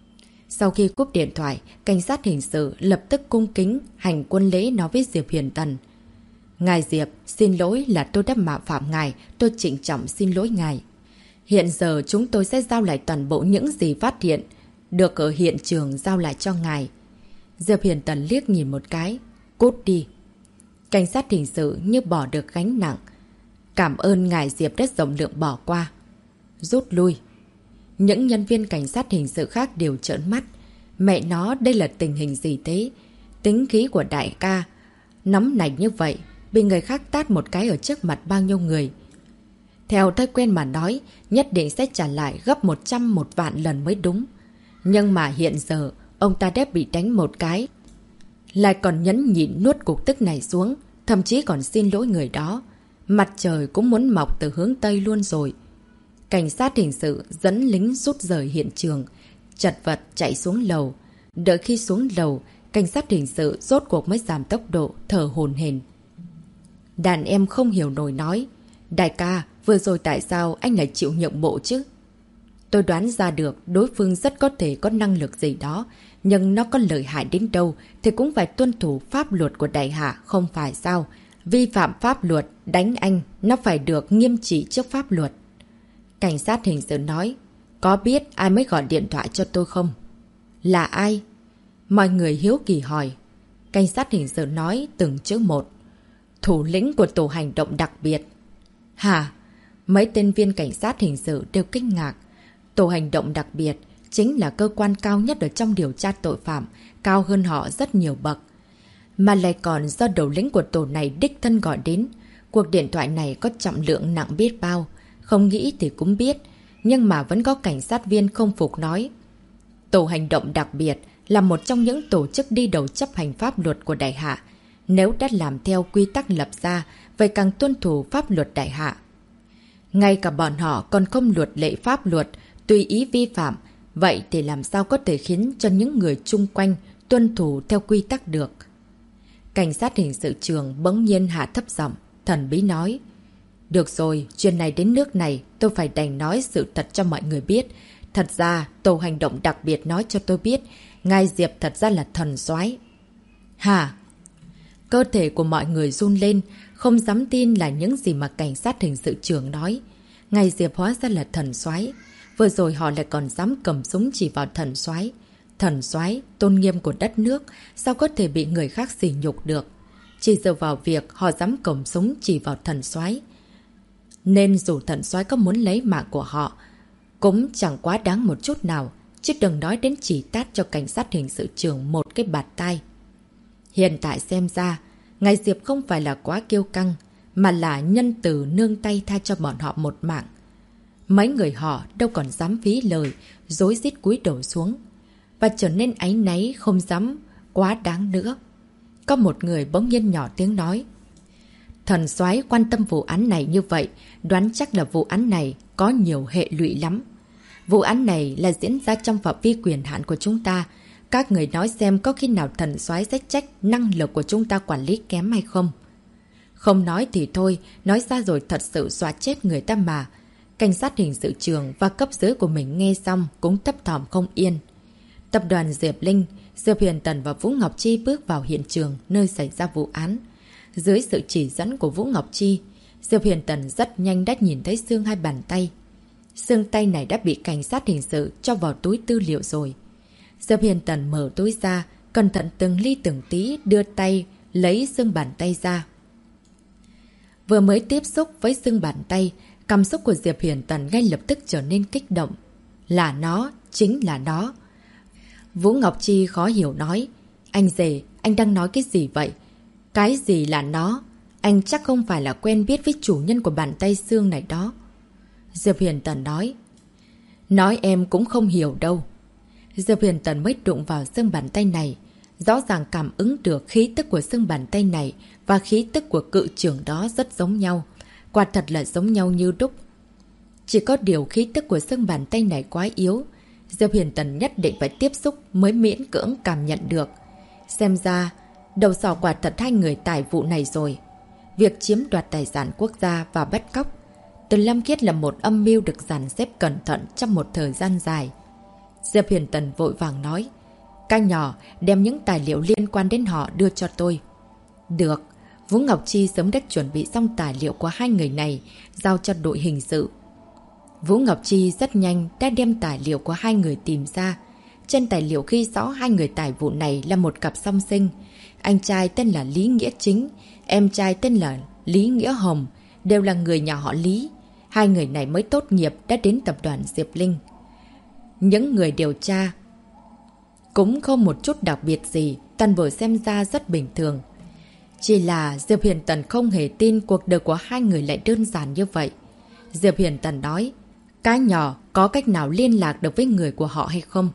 Sau khi cúp điện thoại, cảnh sát hình sự lập tức cung kính hành quân lễ nói với Diệp Huyền Tần. Ngài Diệp, xin lỗi là tôi đã mạo phạm ngài, tôi trịnh trọng xin lỗi ngài. Hiện giờ chúng tôi sẽ giao lại toàn bộ những gì phát hiện được ở hiện trường giao lại cho ngài. Diệp Huyền Tần liếc nhìn một cái. Cút đi. Cảnh sát hình sự như bỏ được gánh nặng. Cảm ơn ngài Diệp rất rộng lượng bỏ qua. Rút lui. Những nhân viên cảnh sát hình sự khác đều trợn mắt. Mẹ nó, đây là tình hình gì thế? Tính khí của đại ca nóng nảy như vậy, bị người khác tát một cái ở trước mặt bao nhiêu người. Theo thói quen mà nói, nhất định sẽ trả lại gấp 100 1 vạn lần mới đúng. Nhưng mà hiện giờ, ông ta đã bị đánh một cái, lại còn nhẫn nhịn nuốt cục tức này xuống, thậm chí còn xin lỗi người đó. Mặt trời cũng muốn mọc từ hướng Tây luôn rồi. Cảnh sát hình sự dẫn lính rút rời hiện trường, chật vật chạy xuống lầu. Đợi khi xuống lầu, cảnh sát hình sự rốt cuộc mới giảm tốc độ, thở hổn hển. Đàn em không hiểu nổi nói. Đại ca, vừa rồi tại sao anh lại chịu nhượng bộ chứ? Tôi đoán ra được đối phương rất có thể có năng lực gì đó, nhưng nó có lợi hại đến đâu thì cũng phải tuân thủ pháp luật của đại hạ, không phải sao? Vi phạm pháp luật, đánh anh, nó phải được nghiêm trị trước pháp luật. Cảnh sát hình sự nói, có biết ai mới gọi điện thoại cho tôi không? Là ai? Mọi người hiếu kỳ hỏi. Cảnh sát hình sự nói từng chữ một. Thủ lĩnh của tổ hành động đặc biệt. Hả? Mấy tên viên cảnh sát hình sự đều kinh ngạc. Tổ hành động đặc biệt, chính là cơ quan cao nhất ở trong điều tra tội phạm, cao hơn họ rất nhiều bậc. Mà lại còn do đầu lĩnh của tổ này đích thân gọi đến. Cuộc điện thoại này có trọng lượng nặng biết bao, không nghĩ thì cũng biết, nhưng mà vẫn có cảnh sát viên không phục nói. Tổ hành động đặc biệt là một trong những tổ chức đi đầu chấp hành pháp luật của Đại Hạ. Nếu đã làm theo quy tắc lập ra, vậy càng tuân thủ pháp luật Đại Hạ. Ngay cả bọn họ còn không luật lệ pháp luật, tùy ý vi phạm, vậy thì làm sao có thể khiến cho những người chung quanh tuân thủ theo quy tắc được. Cảnh sát hình sự trường bỗng nhiên hạ thấp giọng, thần bí nói. Được rồi, chuyện này đến nước này, tôi phải đành nói sự thật cho mọi người biết. Thật ra, tổ hành động đặc biệt nói cho tôi biết, ngài Diệp thật ra là thần soái. Hả? Cơ thể của mọi người run lên, không dám tin là những gì mà cảnh sát hình sự trưởng nói. Ngài Diệp hóa ra là thần soái. Vừa rồi họ lại còn dám cầm súng chỉ vào thần soái. Thần soái, tôn nghiêm của đất nước, sao có thể bị người khác sỉ nhục được? Chỉ dựa vào việc họ dám cầm súng chỉ vào thần soái. Nên dù thần soái có muốn lấy mạng của họ, cũng chẳng quá đáng một chút nào, chứ đừng nói đến chỉ tát cho cảnh sát hình sự trưởng một cái bạt tai. Hiện tại xem ra, ngài Diệp không phải là quá kiêu căng, mà là nhân từ nương tay tha cho bọn họ một mạng. Mấy người họ đâu còn dám phí lời, rối rít cúi đầu xuống, và trở nên áy náy không dám quá đáng nữa. Có một người bỗng nhiên nhỏ tiếng nói. Thần soái quan tâm vụ án này như vậy, đoán chắc là vụ án này có nhiều hệ lụy lắm. Vụ án này là diễn ra trong phạm vi quyền hạn của chúng ta. Các người nói xem có khi nào thần soái sẽ trách năng lực của chúng ta quản lý kém hay không? Không nói thì thôi, nói ra rồi thật sự dọa chết người ta mà. Cảnh sát hình sự trường và cấp dưới của mình nghe xong cũng thấp thỏm không yên. Tập đoàn Diệp Linh, Diệp Huyền Tần và Vũ Ngọc Chi bước vào hiện trường nơi xảy ra vụ án. Dưới sự chỉ dẫn của Vũ Ngọc Chi, Diệp Huyền Tần rất nhanh đã nhìn thấy xương hai bàn tay. Xương tay này đã bị cảnh sát hình sự cho vào túi tư liệu rồi. Diệp Huyền Tần mở túi ra, cẩn thận từng ly từng tí đưa tay lấy xương bàn tay ra. Vừa mới tiếp xúc với xương bàn tay, cảm xúc của Diệp Huyền Tần ngay lập tức trở nên kích động. Là nó, chính là nó. Vũ Ngọc Chi khó hiểu nói. Anh rể, anh đang nói cái gì vậy? Cái gì là nó? Anh chắc không phải là quen biết với chủ nhân của bàn tay xương này đó. Diệp Huyền Tần nói. Nói em cũng không hiểu đâu. Diệp Huyền Tần mới đụng vào xương bàn tay này. Rõ ràng cảm ứng được khí tức của xương bàn tay này và khí tức của cự trưởng đó rất giống nhau. Quả thật là giống nhau như đúc. Chỉ có điều khí tức của xương bàn tay này quá yếu. Diệp Huyền Tần nhất định phải tiếp xúc mới miễn cưỡng cảm nhận được. Xem ra, đầu sỏ quả thật hai người tài vụ này rồi. Việc chiếm đoạt tài sản quốc gia và bắt cóc. Từ Lâm Khiết là một âm mưu được dàn xếp cẩn thận trong một thời gian dài. Diệp Huyền Tần vội vàng nói. Các nhỏ đem những tài liệu liên quan đến họ đưa cho tôi. Được. Vũ Ngọc Chi sớm đã chuẩn bị xong tài liệu của hai người này, giao cho đội hình sự. Vũ Ngọc Chi rất nhanh đã đem tài liệu của hai người tìm ra. Trên tài liệu ghi rõ hai người tài vụ này là một cặp song sinh. Anh trai tên là Lý Nghĩa Chính, em trai tên là Lý Nghĩa Hồng, đều là người nhà họ Lý. Hai người này mới tốt nghiệp đã đến tập đoàn Diệp Linh. Những người điều tra cũng không một chút đặc biệt gì, toàn bộ xem ra rất bình thường. Chỉ là Diệp Huyền Tần không hề tin cuộc đời của hai người lại đơn giản như vậy. Diệp Huyền Tần nói, cái nhỏ có cách nào liên lạc được với người của họ hay không?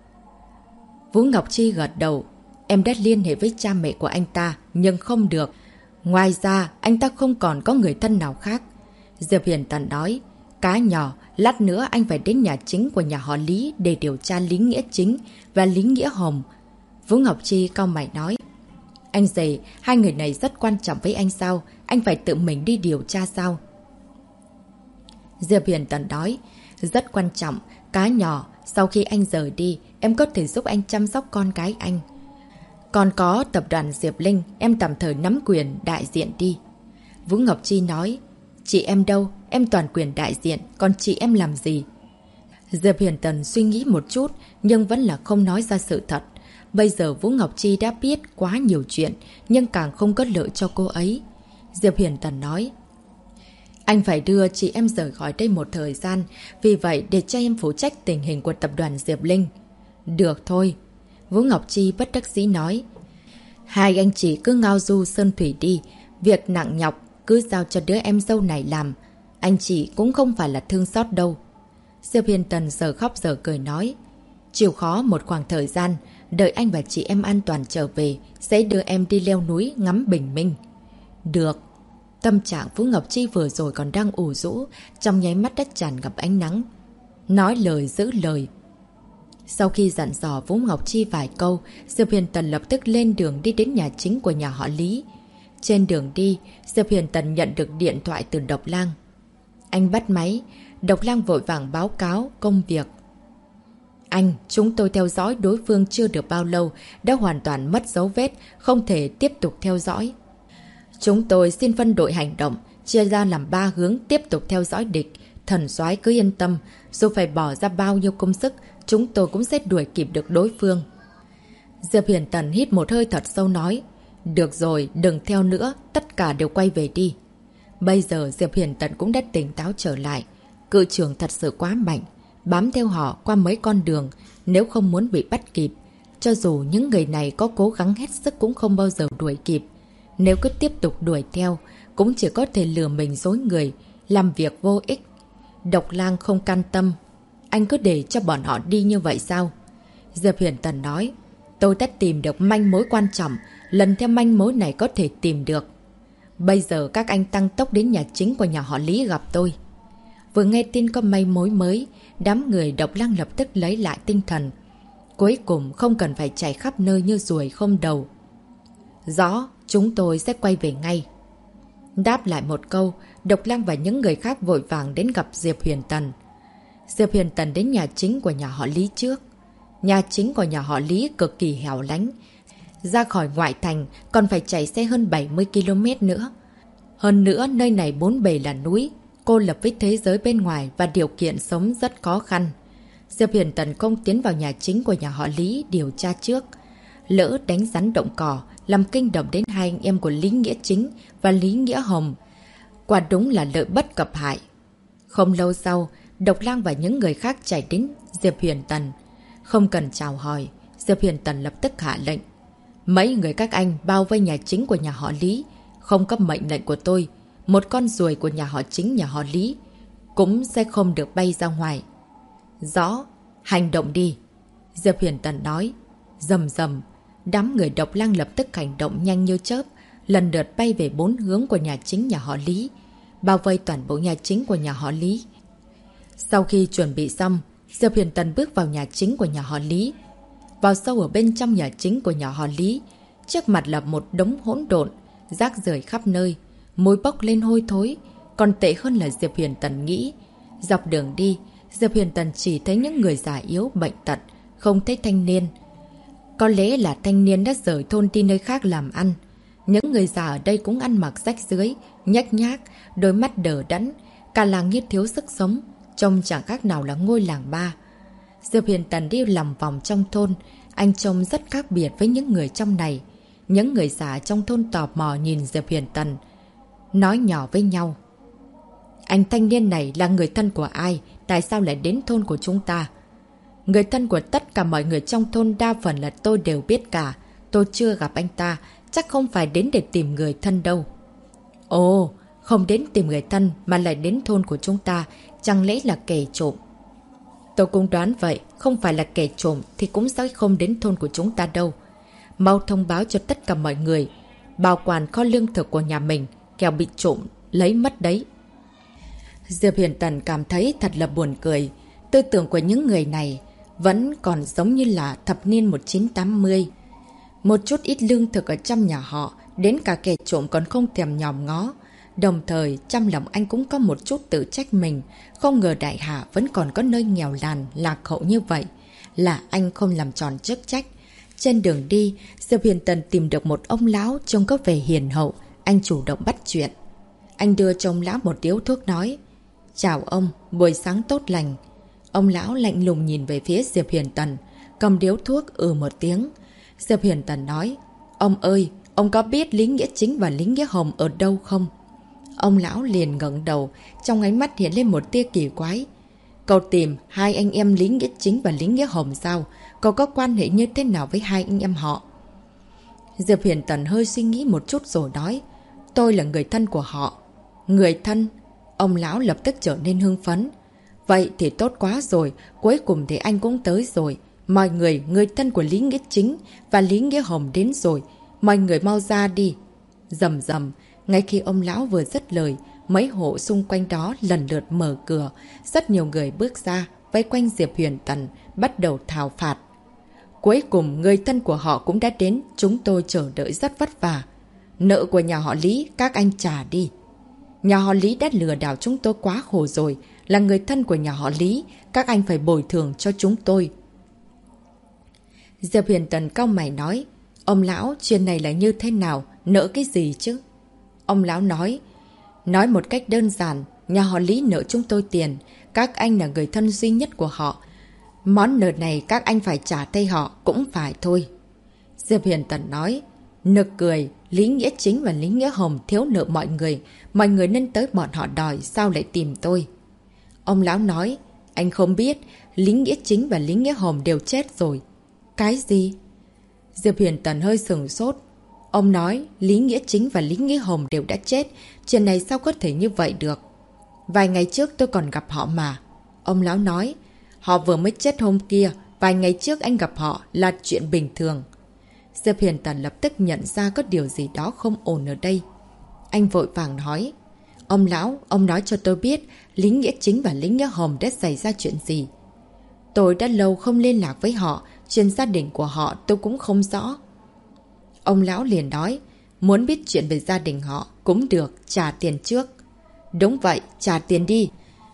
Vũ Ngọc Chi gật đầu. Em đã liên hệ với cha mẹ của anh ta, nhưng không được. Ngoài ra, anh ta không còn có người thân nào khác. Diệp Huyền Tần nói, cái nhỏ, lát nữa anh phải đến nhà chính của nhà họ Lý để điều tra Lý Nghĩa Chính và Lý Nghĩa Hồng. Vũ Ngọc Chi cau mày nói, anh rể, hai người này rất quan trọng với anh sao? Anh phải tự mình đi điều tra sao? Diệp Huyền Tần nói, rất quan trọng. Cá nhỏ, sau khi anh rời đi, em có thể giúp anh chăm sóc con cái anh. Còn có tập đoàn Diệp Linh, em tạm thời nắm quyền đại diện đi. Vũ Ngọc Chi nói, chị em đâu? Em toàn quyền đại diện, còn chị em làm gì? Diệp Huyền Tần suy nghĩ một chút, nhưng vẫn là không nói ra sự thật. Bây giờ Vũ Ngọc Chi đã biết quá nhiều chuyện, nhưng càng không có lợi cho cô ấy. Diệp Huyền Tần nói, Anh phải đưa chị em rời khỏi đây một thời gian, vì vậy để cho em phụ trách tình hình của tập đoàn Diệp Linh. Được thôi. Vũ Ngọc Chi bất đắc dĩ nói. Hai anh chị cứ ngao du sơn thủy đi, việc nặng nhọc cứ giao cho đứa em dâu này làm. Anh chị cũng không phải là thương xót đâu. Diệp Hiền Tần giờ khóc giờ cười nói. Chịu khó một khoảng thời gian, đợi anh và chị em an toàn trở về, sẽ đưa em đi leo núi ngắm bình minh. Được. Tâm trạng Vũ Ngọc Chi vừa rồi còn đang ủ rũ, trong nháy mắt đất tràn ngập ánh nắng. Nói lời giữ lời. Sau khi dặn dò Vũ Ngọc Chi vài câu, Diệp Hiền Tần lập tức lên đường đi đến nhà chính của nhà họ Lý. Trên đường đi, Diệp Hiền Tần nhận được điện thoại từ Độc Lang. Anh bắt máy, Độc Lang vội vàng báo cáo công việc. Anh, chúng tôi theo dõi đối phương chưa được bao lâu, đã hoàn toàn mất dấu vết, không thể tiếp tục theo dõi. Chúng tôi xin phân đội hành động, chia ra làm 3 hướng tiếp tục theo dõi địch. Thần soái cứ yên tâm, dù phải bỏ ra bao nhiêu công sức, chúng tôi cũng sẽ đuổi kịp được đối phương. Diệp Hiền Tần hít một hơi thật sâu nói. Được rồi, đừng theo nữa, tất cả đều quay về đi. Bây giờ Diệp Hiền Tần cũng đã tỉnh táo trở lại. Cự trưởng thật sự quá mạnh, bám theo họ qua mấy con đường, nếu không muốn bị bắt kịp. Cho dù những người này có cố gắng hết sức cũng không bao giờ đuổi kịp. Nếu cứ tiếp tục đuổi theo, cũng chỉ có thể lừa mình dối người, làm việc vô ích. Độc Lang không can tâm. Anh cứ để cho bọn họ đi như vậy sao? Diệp Hiền Tần nói. Tôi đã tìm được manh mối quan trọng, lần theo manh mối này có thể tìm được. Bây giờ các anh tăng tốc đến nhà chính của nhà họ Lý gặp tôi. Vừa nghe tin có manh mối mới, đám người Độc Lang lập tức lấy lại tinh thần. Cuối cùng không cần phải chạy khắp nơi như ruồi không đầu. Rõ, chúng tôi sẽ quay về ngay. Đáp lại một câu, Độc Lang và những người khác vội vàng đến gặp Diệp Huyền Tần. Diệp Huyền Tần đến nhà chính của nhà họ Lý trước. Nhà chính của nhà họ Lý cực kỳ hẻo lánh. Ra khỏi ngoại thành còn phải chạy xe hơn 70 km nữa. Hơn nữa nơi này bốn bề là núi, cô lập với thế giới bên ngoài và điều kiện sống rất khó khăn. Diệp Huyền Tần không tiến vào nhà chính của nhà họ Lý điều tra trước. Lỡ đánh rắn động cỏ, làm kinh động đến hai anh em của Lý Nghĩa Chính và Lý Nghĩa Hồng. Quả đúng là lợi bất cập hại. Không lâu sau, Độc Lang và những người khác chạy đến Diệp Huyền Tần. Không cần chào hỏi, Diệp Huyền Tần lập tức hạ lệnh. Mấy người các anh bao vây nhà chính của nhà họ Lý. Không có mệnh lệnh của tôi, một con ruồi của nhà họ chính nhà họ Lý cũng sẽ không được bay ra ngoài. Rõ, hành động đi. Diệp Huyền Tần nói. Rầm rầm, đám người Độc Lang lập tức hành động nhanh như chớp, lần lượt bay về 4 hướng của nhà chính nhà họ Lý, bao vây toàn bộ nhà chính của nhà họ Lý. Sau khi chuẩn bị xong, Diệp Huyền Tần bước vào nhà chính của nhà họ Lý. Vào sâu ở bên trong nhà chính của nhà họ Lý, trước mặt là một đống hỗn độn, rác rưởi khắp nơi, mùi bốc lên hôi thối. Còn tệ hơn là Diệp Huyền Tần nghĩ, dọc đường đi, Diệp Huyền Tần chỉ thấy những người già yếu bệnh tật, không thấy thanh niên. Có lẽ là thanh niên đã rời thôn đi nơi khác làm ăn. Những người già ở đây cũng ăn mặc rách rưới, nhếch nhác, đôi mắt đờ đẫn, cả làng như thiếu sức sống, trông chẳng khác nào là ngôi làng ba. Diệp Huyền Tần đi lòng vòng trong thôn, anh trông rất khác biệt với những người trong này. Những người già trong thôn tò mò nhìn Diệp Huyền Tần, nói nhỏ với nhau. Anh thanh niên này là người thân của ai? Tại sao lại đến thôn của chúng ta? Người thân của tất cả mọi người trong thôn đa phần là tôi đều biết cả. Tôi chưa gặp anh ta, chắc không phải đến để tìm người thân đâu. Ồ, không đến tìm người thân mà lại đến thôn của chúng ta, chẳng lẽ là kẻ trộm? Tôi cũng đoán vậy, không phải là kẻ trộm thì cũng sẽ không đến thôn của chúng ta đâu. Mau thông báo cho tất cả mọi người, bảo quản kho lương thực của nhà mình, kẻo bị trộm lấy mất đấy. Diệp Huyền Tần cảm thấy thật là buồn cười. Tư tưởng của những người này vẫn còn giống như là thập niên 1980. Một chút ít lương thực ở trong nhà họ, đến cả kẻ trộm còn không thèm nhòm ngó. Đồng thời, trong lòng anh cũng có một chút tự trách mình. Không ngờ Đại Hạ vẫn còn có nơi nghèo làn, lạc hậu như vậy. Là anh không làm tròn chức trách. Trên đường đi, Diệp Huyền Tần tìm được một ông lão trông có vẻ hiền hậu. Anh chủ động bắt chuyện. Anh đưa cho ông lão một điếu thuốc nói. Chào ông, buổi sáng tốt lành. Ông lão lạnh lùng nhìn về phía Diệp Huyền Tần, cầm điếu thuốc một tiếng. Diệp Huyền Tần nói. Ông ơi, ông có biết Lý Nghĩa Chính và Lý Nghĩa Hồng ở đâu không? Ông lão liền ngẩng đầu, trong ánh mắt hiện lên một tia kỳ quái. Cậu tìm hai anh em Lý Nghĩa Chính và Lý Nghĩa Hồng sao? Cậu có quan hệ như thế nào với hai anh em họ? Diệp Huyền Tần hơi suy nghĩ một chút rồi nói. Tôi là người thân của họ. Người thân? Ông lão lập tức trở nên hưng phấn. Vậy thì tốt quá rồi, cuối cùng thì anh cũng tới rồi. Mọi người thân của Lý Nghĩa Chính và Lý Nghĩa Hồng đến rồi. Mọi người mau ra đi. Rầm rầm, ngay khi ông lão vừa dứt lời, mấy hộ xung quanh đó lần lượt mở cửa. Rất nhiều người bước ra, vây quanh Diệp Huyền Tần, bắt đầu thảo phạt. Cuối cùng người thân của họ cũng đã đến, chúng tôi chờ đợi rất vất vả. Nợ của nhà họ Lý, các anh trả đi. Nhà họ Lý đã lừa đảo chúng tôi quá khổ rồi, là người thân của nhà họ Lý, các anh phải bồi thường cho chúng tôi. Diệp Huyền Tần cau mày nói, ông lão, chuyện này là như thế nào, nợ cái gì chứ? Ông lão nói một cách đơn giản, nhà họ Lý nợ chúng tôi tiền, các anh là người thân duy nhất của họ. Món nợ này các anh phải trả thay họ, cũng phải thôi. Diệp Huyền Tần nói, nực cười, Lý Nghĩa Chính và Lý Nghĩa Hồng thiếu nợ mọi người nên tới bọn họ đòi, sao lại tìm tôi? Ông lão nói, anh không biết, Lý Nghĩa Chính và Lý Nghĩa Hồng đều chết rồi. Cái gì? Diệp Huyền Tần hơi sửng sốt. Ông nói, Lý Nghĩa Chính và Lý Nghĩa Hồng đều đã chết, chuyện này sao có thể như vậy được? Vài ngày trước tôi còn gặp họ mà. Ông lão nói, họ vừa mới chết hôm kia, vài ngày trước anh gặp họ là chuyện bình thường. Diệp Huyền Tần lập tức nhận ra có điều gì đó không ổn ở đây. Anh vội vàng nói, ông lão, ông nói cho tôi biết Lý Nghĩa Chính và Lý Nghĩa Hồng đã xảy ra chuyện gì. Tôi đã lâu không liên lạc với họ, chuyện gia đình của họ tôi cũng không rõ. Ông lão liền nói, muốn biết chuyện về gia đình họ cũng được, trả tiền trước. Đúng vậy, trả tiền đi.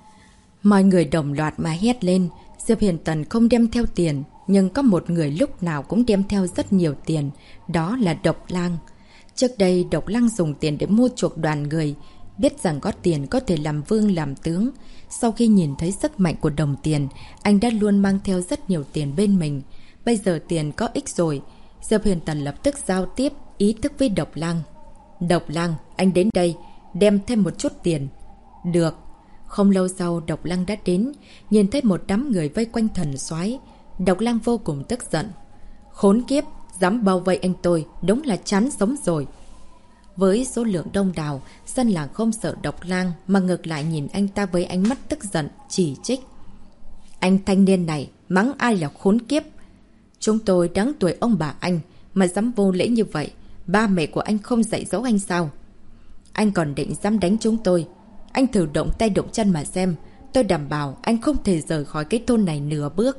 Mọi người đồng loạt mà hét lên. Diệp Huyền Tần không đem theo tiền, nhưng có một người lúc nào cũng đem theo rất nhiều tiền, đó là Độc Lang. Trước đây Độc Lang dùng tiền để mua chuộc đoàn người, biết rằng có tiền có thể làm vương làm tướng. Sau khi nhìn thấy sức mạnh của đồng tiền, anh đã luôn mang theo rất nhiều tiền bên mình. Bây giờ tiền có ích rồi, Diệp Huyền Tần lập tức giao tiếp ý thức với Độc Lang. Độc Lang, anh đến đây, đem thêm một chút tiền. Được. Không lâu sau Độc Lang đã đến, nhìn thấy một đám người vây quanh thần soái. Độc Lang vô cùng tức giận. Khốn kiếp, dám bao vây anh tôi, đúng là chán sống rồi. Với số lượng đông đảo, dân làng không sợ Độc Lang mà ngược lại nhìn anh ta với ánh mắt tức giận, chỉ trích. Anh thanh niên này, mắng ai là khốn kiếp? Chúng tôi đáng tuổi ông bà anh mà dám vô lễ như vậy, ba mẹ của anh không dạy dỗ anh sao? Anh còn định dám đánh chúng tôi. Anh thử động tay động chân mà xem, tôi đảm bảo anh không thể rời khỏi cái thôn này nửa bước.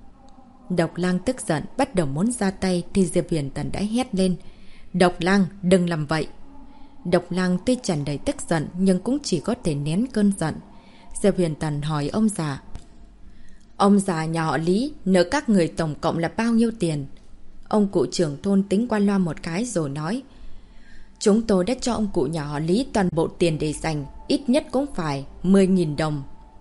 Độc Lang tức giận bắt đầu muốn ra tay thì Diệp Huyền Tần đã hét lên. Độc Lang, đừng làm vậy. Độc Lang tuy tràn đầy tức giận nhưng cũng chỉ có thể nén cơn giận. Diệp Huyền Tần hỏi ông già. Ông già nhà họ Lý nợ các người tổng cộng là bao nhiêu tiền? Ông cụ trưởng thôn tính qua loa một cái rồi nói. Chúng tôi đã cho ông cụ nhà họ Lý toàn bộ tiền để dành, ít nhất cũng phải 10.000 đồng.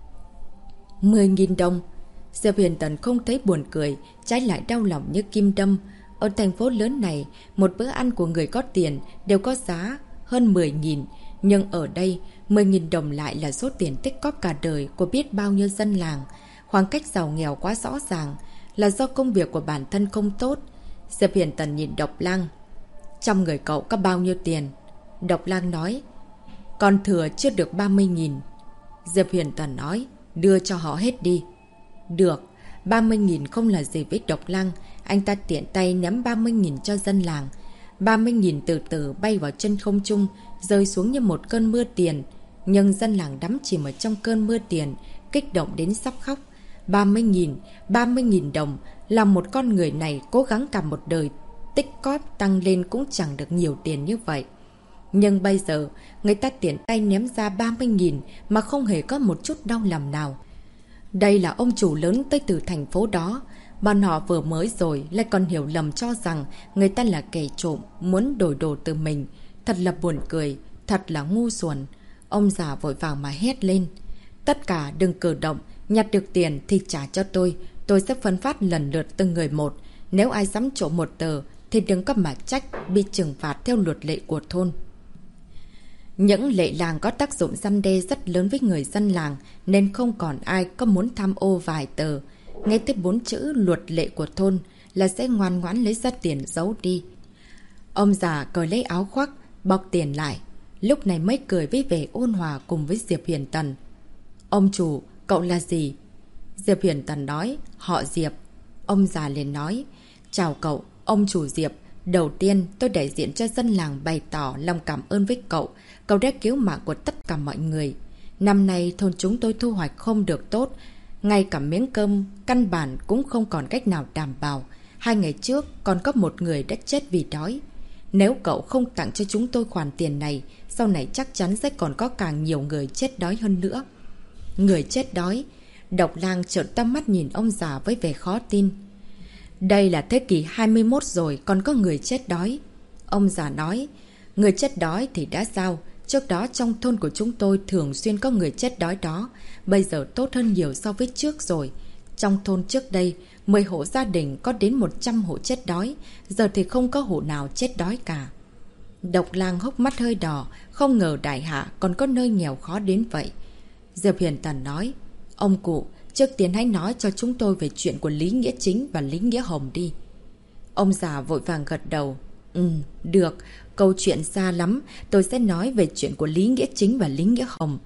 10.000 đồng? Diệp Huyền Tần không thấy buồn cười, trái lại đau lòng như kim đâm. Ở thành phố lớn này, một bữa ăn của người có tiền đều có giá hơn 10.000. Nhưng ở đây, 10.000 đồng lại là số tiền tích cóp cả đời của biết bao nhiêu dân làng. Khoảng cách giàu nghèo quá rõ ràng, là do công việc của bản thân không tốt. Diệp Huyền Tần nhìn Độc Lang. Trong người cậu có bao nhiêu tiền? Độc Lang nói. Còn thừa chưa được 30.000. Diệp Huyền Tần nói. Đưa cho họ hết đi. Được. 30.000 không là gì với Độc Lang. Anh ta tiện tay ném 30.000 cho dân làng. 30.000 từ từ bay vào chân không trung, rơi xuống như một cơn mưa tiền. Nhưng dân làng đắm chìm ở trong cơn mưa tiền, kích động đến sắp khóc. 30.000 đồng là một con người này cố gắng cả một đời tích cóp tăng lên cũng chẳng được nhiều tiền như vậy. Nhưng bây giờ, người ta tiện tay ném ra 30.000 mà không hề có một chút đau lòng nào. Đây là ông chủ lớn tới từ thành phố đó. Bọn họ vừa mới rồi lại còn hiểu lầm cho rằng người ta là kẻ trộm, muốn đổi đồ từ mình. Thật là buồn cười, thật là ngu xuẩn. Ông già vội vàng mà hét lên. Tất cả đừng cử động, nhặt được tiền thì trả cho tôi sẽ phân phát lần lượt từng người một. Nếu ai dám trộm một tờ thì đừng có mà trách, bị trừng phạt theo luật lệ của thôn. Những lệ làng có tác dụng răn đe rất lớn với người dân làng, nên không còn ai có muốn tham ô vài tờ. Nghe tới 4 chữ luật lệ của thôn là sẽ ngoan ngoãn lấy ra tiền giấu đi. Ông già cởi lấy áo khoác, bọc tiền lại. Lúc này mới cười với vẻ ôn hòa cùng với Diệp Huyền Tần. Ông chủ, cậu là gì? Diệp Huyền Tần nói, họ Diệp. Ông già liền nói, chào cậu, ông chủ Diệp. Đầu tiên, tôi đại diện cho dân làng bày tỏ lòng cảm ơn với cậu. Cậu đã cứu mạng của tất cả mọi người. Năm nay, thôn chúng tôi thu hoạch không được tốt. Ngay cả miếng cơm, căn bản cũng không còn cách nào đảm bảo. 2 ngày trước, còn có một người đã chết vì đói. Nếu cậu không tặng cho chúng tôi khoản tiền này, sau này chắc chắn sẽ còn có càng nhiều người chết đói hơn nữa. Người chết đói. Độc Lang trợn to mắt nhìn ông già với vẻ khó tin. Đây là thế kỷ 21 rồi còn có người chết đói. Ông già nói, người chết đói thì đã sao? Trước đó trong thôn của chúng tôi thường xuyên có người chết đói đó. Bây giờ tốt hơn nhiều so với trước rồi. Trong thôn trước đây, 10 hộ gia đình có đến 100 hộ chết đói. Giờ thì không có hộ nào chết đói cả. Độc Lang hốc mắt hơi đỏ. Không ngờ đại hạ còn có nơi nghèo khó đến vậy. Diệp Huyền Tần nói, ông cụ, trước tiên hãy nói cho chúng tôi về chuyện của Lý Nghĩa Chính và Lý Nghĩa Hồng đi. Ông già vội vàng gật đầu. Được, câu chuyện xa lắm, tôi sẽ nói về chuyện của Lý Nghĩa Chính và Lý Nghĩa Hồng.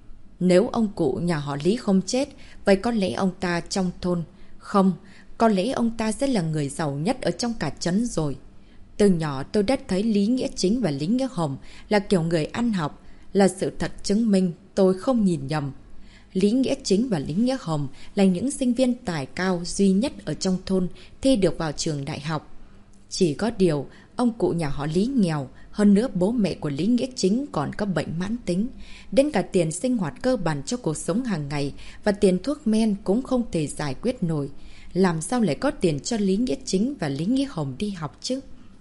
Nếu ông cụ nhà họ Lý không chết, vậy có lẽ ông ta trong thôn. Không, có lẽ ông ta sẽ là người giàu nhất ở trong cả trấn rồi. Từ nhỏ tôi đã thấy Lý Nghĩa Chính và Lý Nghĩa Hồng là kiểu người ăn học, là sự thật chứng minh tôi không nhìn nhầm. Lý Nghĩa Chính và Lý Nghĩa Hồng là những sinh viên tài cao duy nhất ở trong thôn thi được vào trường đại học. Chỉ có điều, ông cụ nhà họ Lý nghèo, hơn nữa bố mẹ của Lý Nghĩa Chính còn có bệnh mãn tính. Đến cả tiền sinh hoạt cơ bản cho cuộc sống hàng ngày và tiền thuốc men cũng không thể giải quyết nổi. Làm sao lại có tiền cho Lý Nghĩa Chính và Lý Nghĩa Hồng đi học chứ?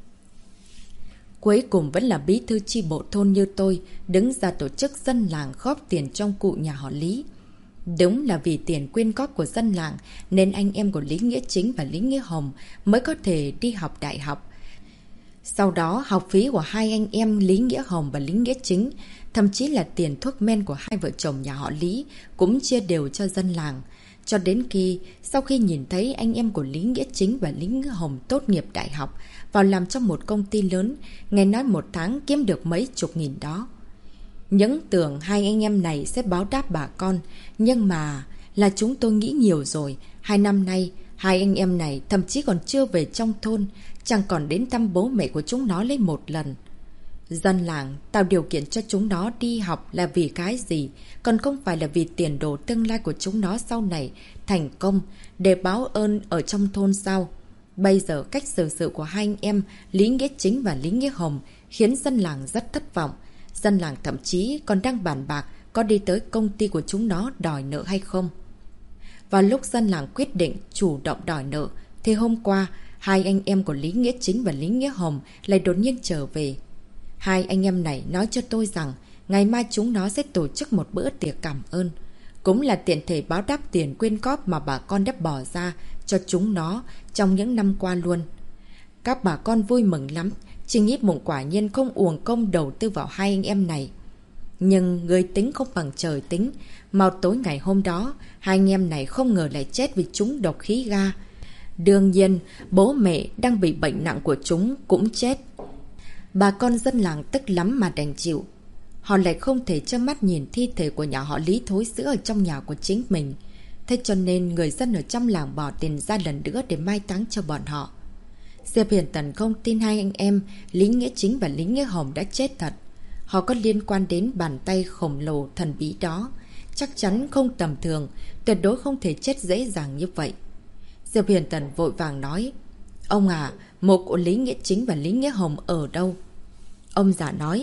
Cuối cùng vẫn là bí thư chi bộ thôn như tôi đứng ra tổ chức dân làng góp tiền trong cụ nhà họ Lý. Đúng là vì tiền quyên góp của dân làng nên anh em của Lý Nghĩa Chính và Lý Nghĩa Hồng mới có thể đi học đại học. Sau đó học phí của hai anh em Lý Nghĩa Hồng và Lý Nghĩa Chính, thậm chí là tiền thuốc men của hai vợ chồng nhà họ Lý cũng chia đều cho dân làng. Cho đến khi, sau khi nhìn thấy anh em của Lý Nghĩa Chính và Lý Nghĩa Hồng tốt nghiệp đại học, vào làm trong một công ty lớn, nghe nói 1 tháng kiếm được mấy chục nghìn đó. Những tưởng hai anh em này sẽ báo đáp bà con, nhưng mà là chúng tôi nghĩ nhiều rồi. 2 năm nay, hai anh em này thậm chí còn chưa về trong thôn, chẳng còn đến thăm bố mẹ của chúng nó lấy một lần. Dân làng tạo điều kiện cho chúng nó đi học là vì cái gì, còn không phải là vì tiền đồ tương lai của chúng nó sau này thành công để báo ơn ở trong thôn sao? Bây giờ cách xử sự của hai anh em Lý Nghĩa Chính và Lý Nghĩa Hồng khiến dân làng rất thất vọng. Dân làng thậm chí còn đang bàn bạc có đi tới công ty của chúng nó đòi nợ hay không. Vào lúc dân làng quyết định chủ động đòi nợ, thì hôm qua, hai anh em của Lý Nghĩa Chính và Lý Nghĩa Hồng lại đột nhiên trở về. Hai anh em này nói cho tôi rằng ngày mai chúng nó sẽ tổ chức một bữa tiệc cảm ơn. Cũng là tiện thể báo đáp tiền quyên góp mà bà con đã bỏ ra cho chúng nó trong những năm qua luôn. Các bà con vui mừng lắm, chỉ nghĩ bụng quả nhiên không uổng công đầu tư vào hai anh em này. Nhưng người tính không bằng trời tính. Mau tối ngày hôm đó, hai anh em này không ngờ lại chết vì trúng độc khí ga. Đương nhiên, bố mẹ đang bị bệnh nặng của chúng cũng chết. Bà con dân làng tức lắm mà đành chịu. Họ lại không thể trơ mắt nhìn thi thể của nhà họ Lý thối rữa ở trong nhà của chính mình. Thế cho nên người dân ở trong làng bỏ tiền ra lần nữa để mai táng cho bọn họ. Diệp Hiền Tần không tin hai anh em Lý Nghĩa Chính và Lý Nghĩa Hồng đã chết thật. Họ có liên quan đến bàn tay khổng lồ thần bí đó. Chắc chắn không tầm thường, tuyệt đối không thể chết dễ dàng như vậy. Diệp Hiền Tần vội vàng nói, ông à, mộ của Lý Nghĩa Chính và Lý Nghĩa Hồng ở đâu? Ông già nói,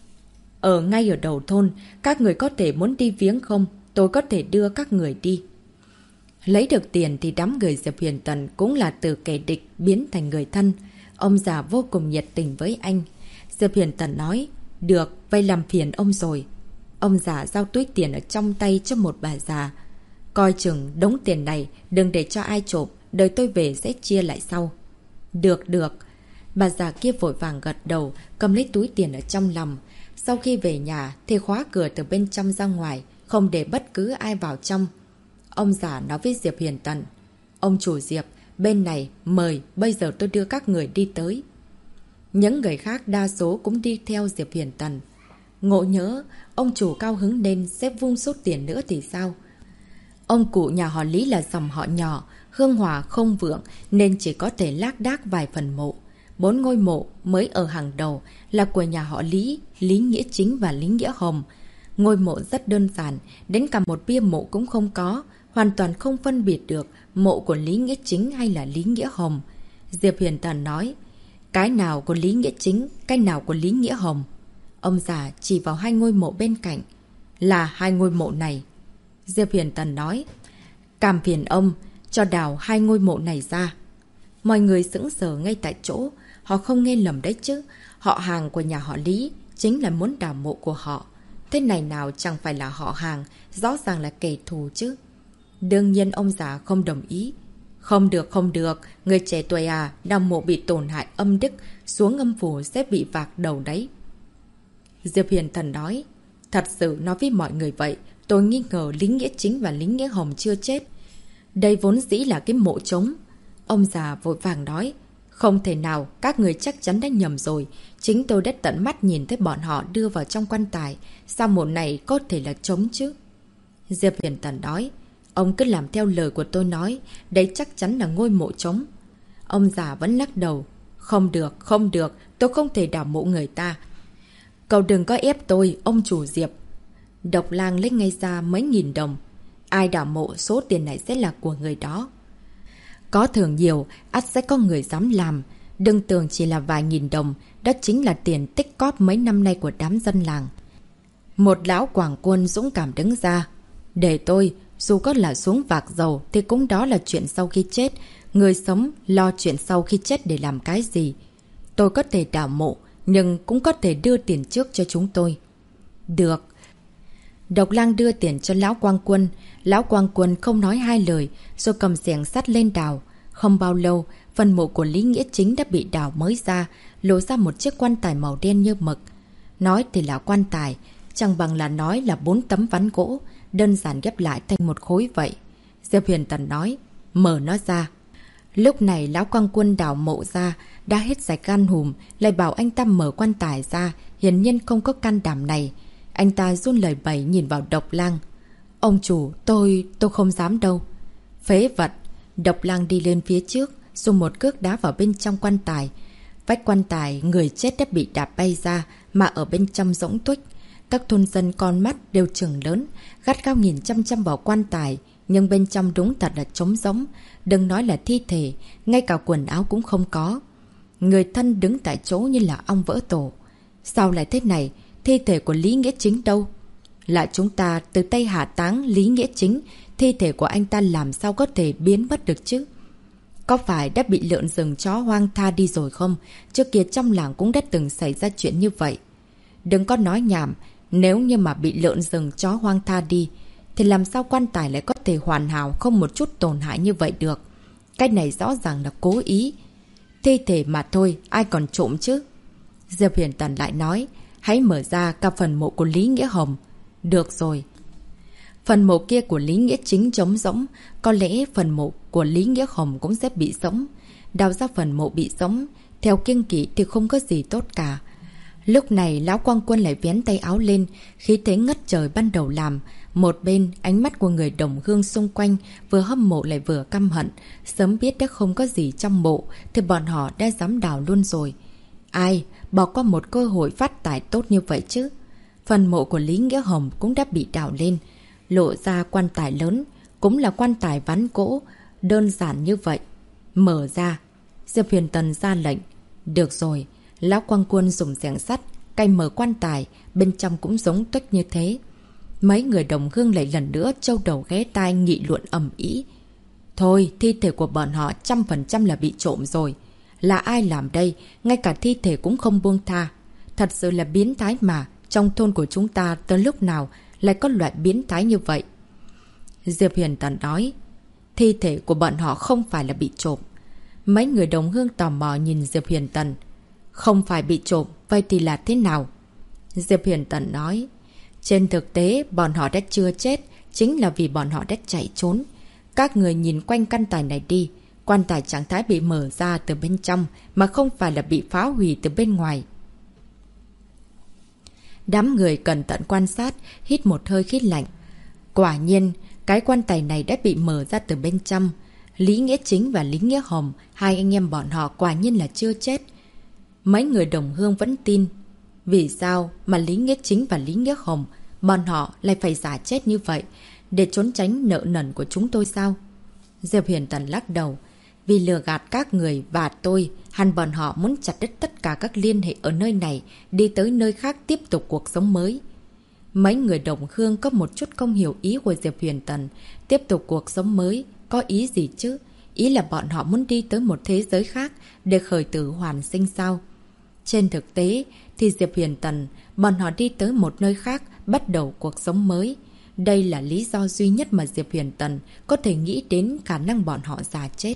ở ngay ở đầu thôn, các người có thể muốn đi viếng không? Tôi có thể đưa các người đi. Lấy được tiền thì đám người Diệp Huyền Tần cũng là từ kẻ địch biến thành người thân. Ông già vô cùng nhiệt tình với anh. Diệp Huyền Tần nói, được, vậy làm phiền ông rồi. Ông già giao túi tiền ở trong tay cho một bà già. Coi chừng đống tiền này, đừng để cho ai trộm, đợi tôi về sẽ chia lại sau. Được, được. Bà già kia vội vàng gật đầu, cầm lấy túi tiền ở trong lòng. Sau khi về nhà thì khóa cửa từ bên trong ra ngoài, không để bất cứ ai vào trong. Ông già nói với Diệp Huyền Tần. Ông chủ Diệp, bên này, mời, bây giờ tôi đưa các người đi tới. Những người khác đa số cũng đi theo Diệp Huyền Tần. Ngộ nhớ, ông chủ cao hứng nên sẽ vung số tiền nữa thì sao? Ông cụ nhà họ Lý là dòng họ nhỏ, hương hòa không vượng nên chỉ có thể lác đác vài phần mộ. 4 ngôi mộ mới ở hàng đầu là của nhà họ Lý, Lý Nghĩa Chính và Lý Nghĩa Hồng. Ngôi mộ rất đơn giản, đến cả một bia mộ cũng không có, hoàn toàn không phân biệt được mộ của Lý Nghĩa Chính hay là Lý Nghĩa Hồng. Diệp Huyền Tần nói, cái nào của Lý Nghĩa Chính, cái nào của Lý Nghĩa Hồng? Ông già chỉ vào 2 ngôi mộ bên cạnh. Là 2 ngôi mộ này. Diệp Huyền Tần nói, cảm phiền ông, cho đào 2 ngôi mộ này ra. Mọi người sững sờ ngay tại chỗ, họ không nghe lầm đấy chứ. Họ hàng của nhà họ Lý chính là muốn đào mộ của họ. Thế này nào chẳng phải là họ hàng, rõ ràng là kẻ thù chứ. Đương nhiên ông già không đồng ý. Không được, không được, người trẻ tuổi à, đào mộ bị tổn hại âm đức, xuống âm phủ sẽ bị vạc đầu đấy. Diệp Huyền Thần nói, thật sự nói với mọi người vậy, tôi nghi ngờ Lý Nghĩa Chính và Lý Nghĩa Hồng chưa chết. Đây vốn dĩ là cái mộ trống. Ông già vội vàng nói, không thể nào, các người chắc chắn đã nhầm rồi. Chính tôi đã tận mắt nhìn thấy bọn họ đưa vào trong quan tài. Sao mộ này có thể là trống chứ? Diệp Huyền Tần nói, ông cứ làm theo lời của tôi nói, đấy chắc chắn là ngôi mộ trống. Ông già vẫn lắc đầu, không được, không được, tôi không thể đào mộ người ta. Cậu đừng có ép tôi, ông chủ Diệp. Độc Lang lấy ngay ra mấy nghìn đồng. Ai đào mộ số tiền này sẽ là của người đó. Có thưởng nhiều, ắt sẽ có người dám làm. Đừng tưởng chỉ là vài nghìn đồng, đó chính là tiền tích cóp mấy năm nay của đám dân làng. Một lão quảng quân dũng cảm đứng ra. Để tôi, dù có là xuống vạc dầu thì cũng đó là chuyện sau khi chết. Người sống lo chuyện sau khi chết để làm cái gì? Tôi có thể đào mộ, nhưng cũng có thể đưa tiền trước cho chúng tôi. Được. Độc Lang đưa tiền cho Lão Quang Quân. Lão Quang Quân không nói hai lời, rồi cầm xẻng sắt lên đào. Không bao lâu, phần mộ của Lý Nghĩa Chính đã bị đào mới ra, lộ ra một chiếc quan tài màu đen như mực. Nói thì là quan tài, chẳng bằng là nói là 4 tấm ván gỗ, đơn giản ghép lại thành một khối vậy. Diệp Huyền Tần nói, mở nó ra. Lúc này Lão Quang Quân đào mộ ra, đã hết sạch gan hùm, lại bảo anh ta mở quan tài ra, hiển nhiên không có can đảm này. Anh ta run lời bẩy nhìn vào Độc Lang. Ông chủ, tôi không dám đâu. Phế vật. Độc Lang đi lên phía trước, dùng một cước đá vào bên trong quan tài. Vách quan tài, người chết đã bị đạp bay ra, mà ở bên trong rỗng tuếch. Các thôn dân con mắt đều trừng lớn, gắt gao nhìn chăm chăm vào quan tài, nhưng bên trong đúng thật là trống rỗng. Đừng nói là thi thể, ngay cả quần áo cũng không có. Người thân đứng tại chỗ như là ong vỡ tổ. Sao lại thế này? Thi thể của Lý Nghĩa Chính đâu? Là chúng ta từ tay hạ táng Lý Nghĩa Chính, thi thể của anh ta làm sao có thể biến mất được chứ? Có phải đã bị lợn rừng chó hoang tha đi rồi không? Trước kia trong làng cũng đã từng xảy ra chuyện như vậy. Đừng có nói nhảm, nếu như mà bị lợn rừng chó hoang tha đi, thì làm sao quan tài lại có thể hoàn hảo không một chút tổn hại như vậy được? Cái này rõ ràng là cố ý. Thi thể mà thôi, ai còn trộm chứ? Diệp Huyền Tần lại nói, hãy mở ra cả phần mộ của Lý Nghĩa Hồng. Được rồi. Phần mộ kia của Lý Nghĩa Chính trống rỗng, có lẽ phần mộ của Lý Nghĩa Hồng cũng sẽ bị rỗng. Đào ra phần mộ bị rỗng, theo kiêng kỵ thì không có gì tốt cả. Lúc này Lão Quang Quân lại vén tay áo lên, khí thế ngất trời ban đầu làm. Một bên, ánh mắt của người đồng hương xung quanh vừa hâm mộ lại vừa căm hận. Sớm biết đã không có gì trong mộ thì bọn họ đã dám đào luôn rồi. Ai bỏ qua một cơ hội phát tài tốt như vậy chứ? Phần mộ của Lý Nghĩa Hồng cũng đã bị đào lên, lộ ra quan tài lớn, cũng là quan tài ván gỗ, đơn giản như vậy. Mở ra. Diệp Huyền Tần ra lệnh. Được rồi. Lão Quang Quân dùng xẻng sắt cày mở quan tài, bên trong cũng giống tuếch như thế. Mấy người đồng hương lại lần nữa trâu đầu ghé tai nghị luận ầm ĩ. Thôi, thi thể của bọn họ 100% là bị trộm rồi. Là ai làm đây? Ngay cả thi thể cũng không buông tha. Thật sự là biến thái mà. Trong thôn của chúng ta tới lúc nào lại có loại biến thái như vậy? Diệp Huyền Tần nói, thi thể của bọn họ không phải là bị trộm. Mấy người đồng hương tò mò nhìn Diệp Huyền Tần. Không phải bị trộm, vậy thì là thế nào? Diệp Huyền Tần nói. Trên thực tế, bọn họ đã chưa chết, chính là vì bọn họ đã chạy trốn. Các người nhìn quanh căn tài này đi. Quan tài trạng thái bị mở ra từ bên trong, mà không phải là bị phá hủy từ bên ngoài. Đám người cẩn thận quan sát, hít một hơi khí lạnh. Quả nhiên, cái quan tài này đã bị mở ra từ bên trong. Lý Nghĩa Chính và Lý Nghĩa Hồng, hai anh em bọn họ quả nhiên là chưa chết. Mấy người đồng hương vẫn tin. Vì sao mà Lý Nghĩa Chính và Lý Nghĩa Hồng, bọn họ lại phải giả chết như vậy, để trốn tránh nợ nần của chúng tôi sao? Diệp Huyền Tần lắc đầu. Vì lừa gạt các người và tôi, hẳn bọn họ muốn chặt đứt tất cả các liên hệ ở nơi này, đi tới nơi khác tiếp tục cuộc sống mới. Mấy người đồng hương có một chút không hiểu ý của Diệp Huyền Tần. Tiếp tục cuộc sống mới, có ý gì chứ? Ý là bọn họ muốn đi tới một thế giới khác để khởi tử hoàn sinh sao? Trên thực tế thì Diệp Huyền Tần, bọn họ đi tới một nơi khác, bắt đầu cuộc sống mới. Đây là lý do duy nhất mà Diệp Huyền Tần có thể nghĩ đến khả năng bọn họ già chết.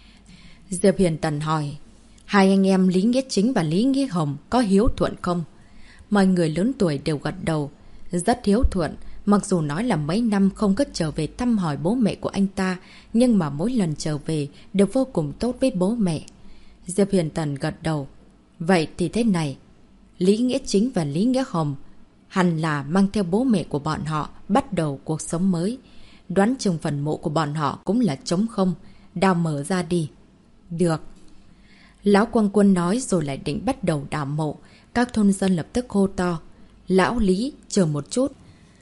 Diệp Huyền Tần hỏi, hai anh em Lý Nghĩa Chính và Lý Nghĩa Hồng có hiếu thuận không? Mọi người lớn tuổi đều gật đầu. Rất hiếu thuận, mặc dù nói là mấy năm không có trở về thăm hỏi bố mẹ của anh ta, nhưng mà mỗi lần trở về đều vô cùng tốt với bố mẹ. Diệp Huyền Tần gật đầu. Vậy thì thế này, Lý Nghĩa Chính và Lý Nghĩa Hồng hẳn là mang theo bố mẹ của bọn họ bắt đầu cuộc sống mới. Đoán chừng phần mộ của bọn họ cũng là trống không, đào mở ra đi. Được. Lão Quang Quân nói rồi lại định bắt đầu đào mộ. Các thôn dân lập tức hô to. Lão Lý, chờ một chút.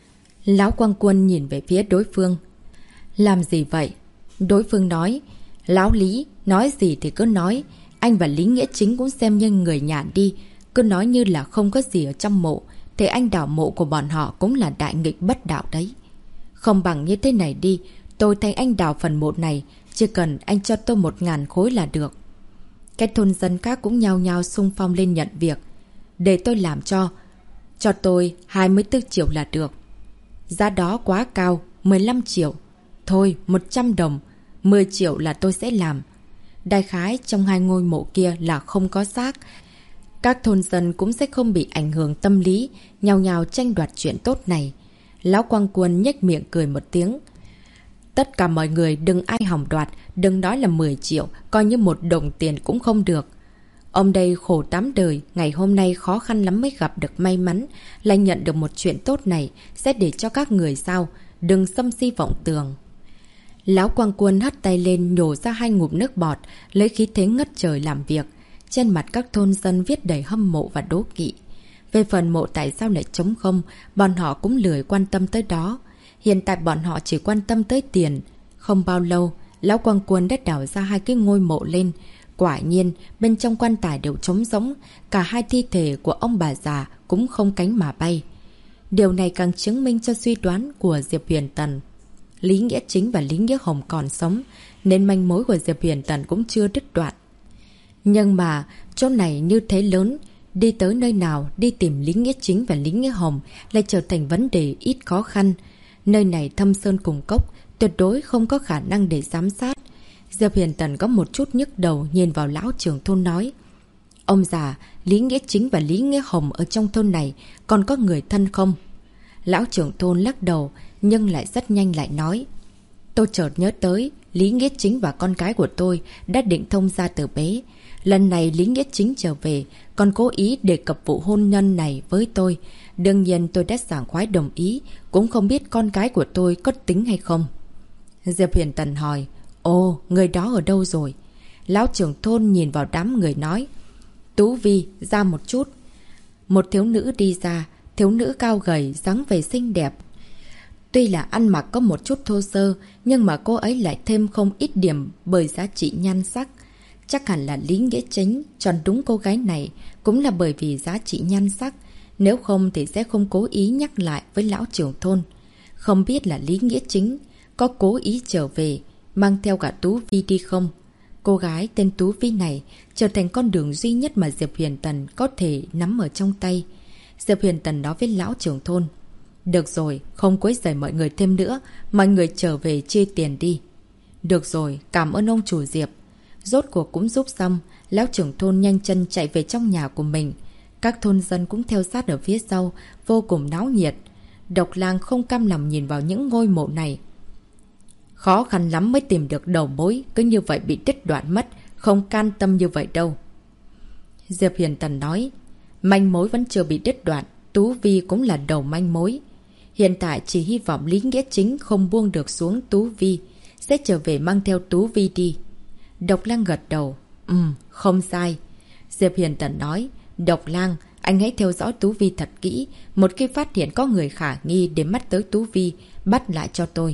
Lão Quang Quân nhìn về phía đối phương. Làm gì vậy? Đối phương nói. Lão Lý, nói gì thì cứ nói. Anh và Lý Nghĩa Chính cũng xem như người nhà đi. Cứ nói như là không có gì ở trong mộ. Thì anh đào mộ của bọn họ cũng là đại nghịch bất đạo đấy. Không bằng như thế này đi. Tôi thay anh đào phần mộ này. Chỉ cần anh cho tôi 1000 khối là được. Các thôn dân khác cũng nhao nhao xung phong lên nhận việc. Để tôi làm cho. Cho tôi 24 triệu là được. Giá đó quá cao, 15 triệu. Thôi, 100 đồng. 10 triệu là tôi sẽ làm. Đại khái trong hai ngôi mộ kia là không có xác. Các thôn dân cũng sẽ không bị ảnh hưởng tâm lý, nhao nhao tranh đoạt chuyện tốt này. Lão Quang Quân nhếch miệng cười một tiếng. Tất cả mọi người đừng ai hỏng đoạt, đừng nói là 10 triệu, coi như 1 đồng tiền cũng không được. Ông đây khổ 8 đời, ngày hôm nay khó khăn lắm mới gặp được may mắn, lại nhận được một chuyện tốt này, sẽ để cho các người sao, đừng xâm si vọng tường. Lão Quang Quân hất tay lên nhổ ra 2 ngụm nước bọt, lấy khí thế ngất trời làm việc. Trên mặt các thôn dân viết đầy hâm mộ và đố kỵ. Về phần mộ tại sao lại trống không, bọn họ cũng lười quan tâm tới đó. Hiện tại bọn họ chỉ quan tâm tới tiền. Không bao lâu, Lão Quang Quân đã đào ra 2 cái ngôi mộ lên. Quả nhiên, bên trong quan tài đều trống rỗng, cả 2 thi thể của ông bà già cũng không cánh mà bay. Điều này càng chứng minh cho suy đoán của Diệp Huyền Tần. Lý Nghĩa Chính và Lý Nghĩa Hồng còn sống, nên manh mối của Diệp Huyền Tần cũng chưa đứt đoạn. Nhưng mà, chỗ này như thế lớn, đi tới nơi nào đi tìm Lý Nghĩa Chính và Lý Nghĩa Hồng lại trở thành vấn đề ít khó khăn. Nơi này thâm sơn cùng cốc, tuyệt đối không có khả năng để giám sát. Diệp Huyền Tần có một chút nhức đầu nhìn vào lão trưởng thôn nói. Ông già, Lý Nghĩa Chính và Lý Nghĩa Hồng ở trong thôn này còn có người thân không? Lão trưởng thôn lắc đầu nhưng lại rất nhanh lại nói. Tôi chợt nhớ tới, Lý Nghĩa Chính và con gái của tôi đã định thông gia từ bé. Lần này Lý Nghĩa Chính trở về còn cố ý đề cập vụ hôn nhân này với tôi. Đương nhiên tôi đã sảng khoái đồng ý, cũng không biết con gái của tôi có tính hay không. Diệp Huyền Tần hỏi. Ồ, người đó ở đâu rồi? Lão trưởng thôn nhìn vào đám người nói. Tú Vi, ra một chút. Một thiếu nữ đi ra, thiếu nữ cao gầy, dáng vẻ xinh đẹp. Tuy là ăn mặc có một chút thô sơ, nhưng mà cô ấy lại thêm không ít điểm bởi giá trị nhan sắc. Chắc hẳn là Lý Nghĩa Chính chọn đúng cô gái này cũng là bởi vì giá trị nhan sắc. Nếu không thì sẽ không cố ý nhắc lại với lão trưởng thôn. Không biết là Lý Nghĩa Chính có cố ý trở về mang theo cả Tú Vi đi không? Cô gái tên Tú Vi này trở thành con đường duy nhất mà Diệp Huyền Tần có thể nắm ở trong tay. Diệp Huyền Tần nói với lão trưởng thôn. Được rồi, không quấy rầy mọi người thêm nữa, mọi người trở về chia tiền đi. Được rồi, cảm ơn ông chủ Diệp. Rốt cuộc cũng giúp xong, lão trưởng thôn nhanh chân chạy về trong nhà của mình. Các thôn dân cũng theo sát ở phía sau, vô cùng náo nhiệt. Độc Lang không cam lòng nhìn vào những ngôi mộ này. Khó khăn lắm mới tìm được đầu mối, cứ như vậy bị đứt đoạn mất, không can tâm như vậy đâu. Diệp Huyền Tần nói, manh mối vẫn chưa bị đứt đoạn, Tú Vi cũng là đầu manh mối. Hiện tại chỉ hy vọng Lý Nghĩa Chính không buông được xuống Tú Vi, sẽ trở về mang theo Tú Vi đi. Độc Lang gật đầu, không sai. Diệp Huyền Tần nói, Độc Lang, anh hãy theo dõi Tú Vi thật kỹ, một khi phát hiện có người khả nghi để mắt tới Tú Vi, bắt lại cho tôi.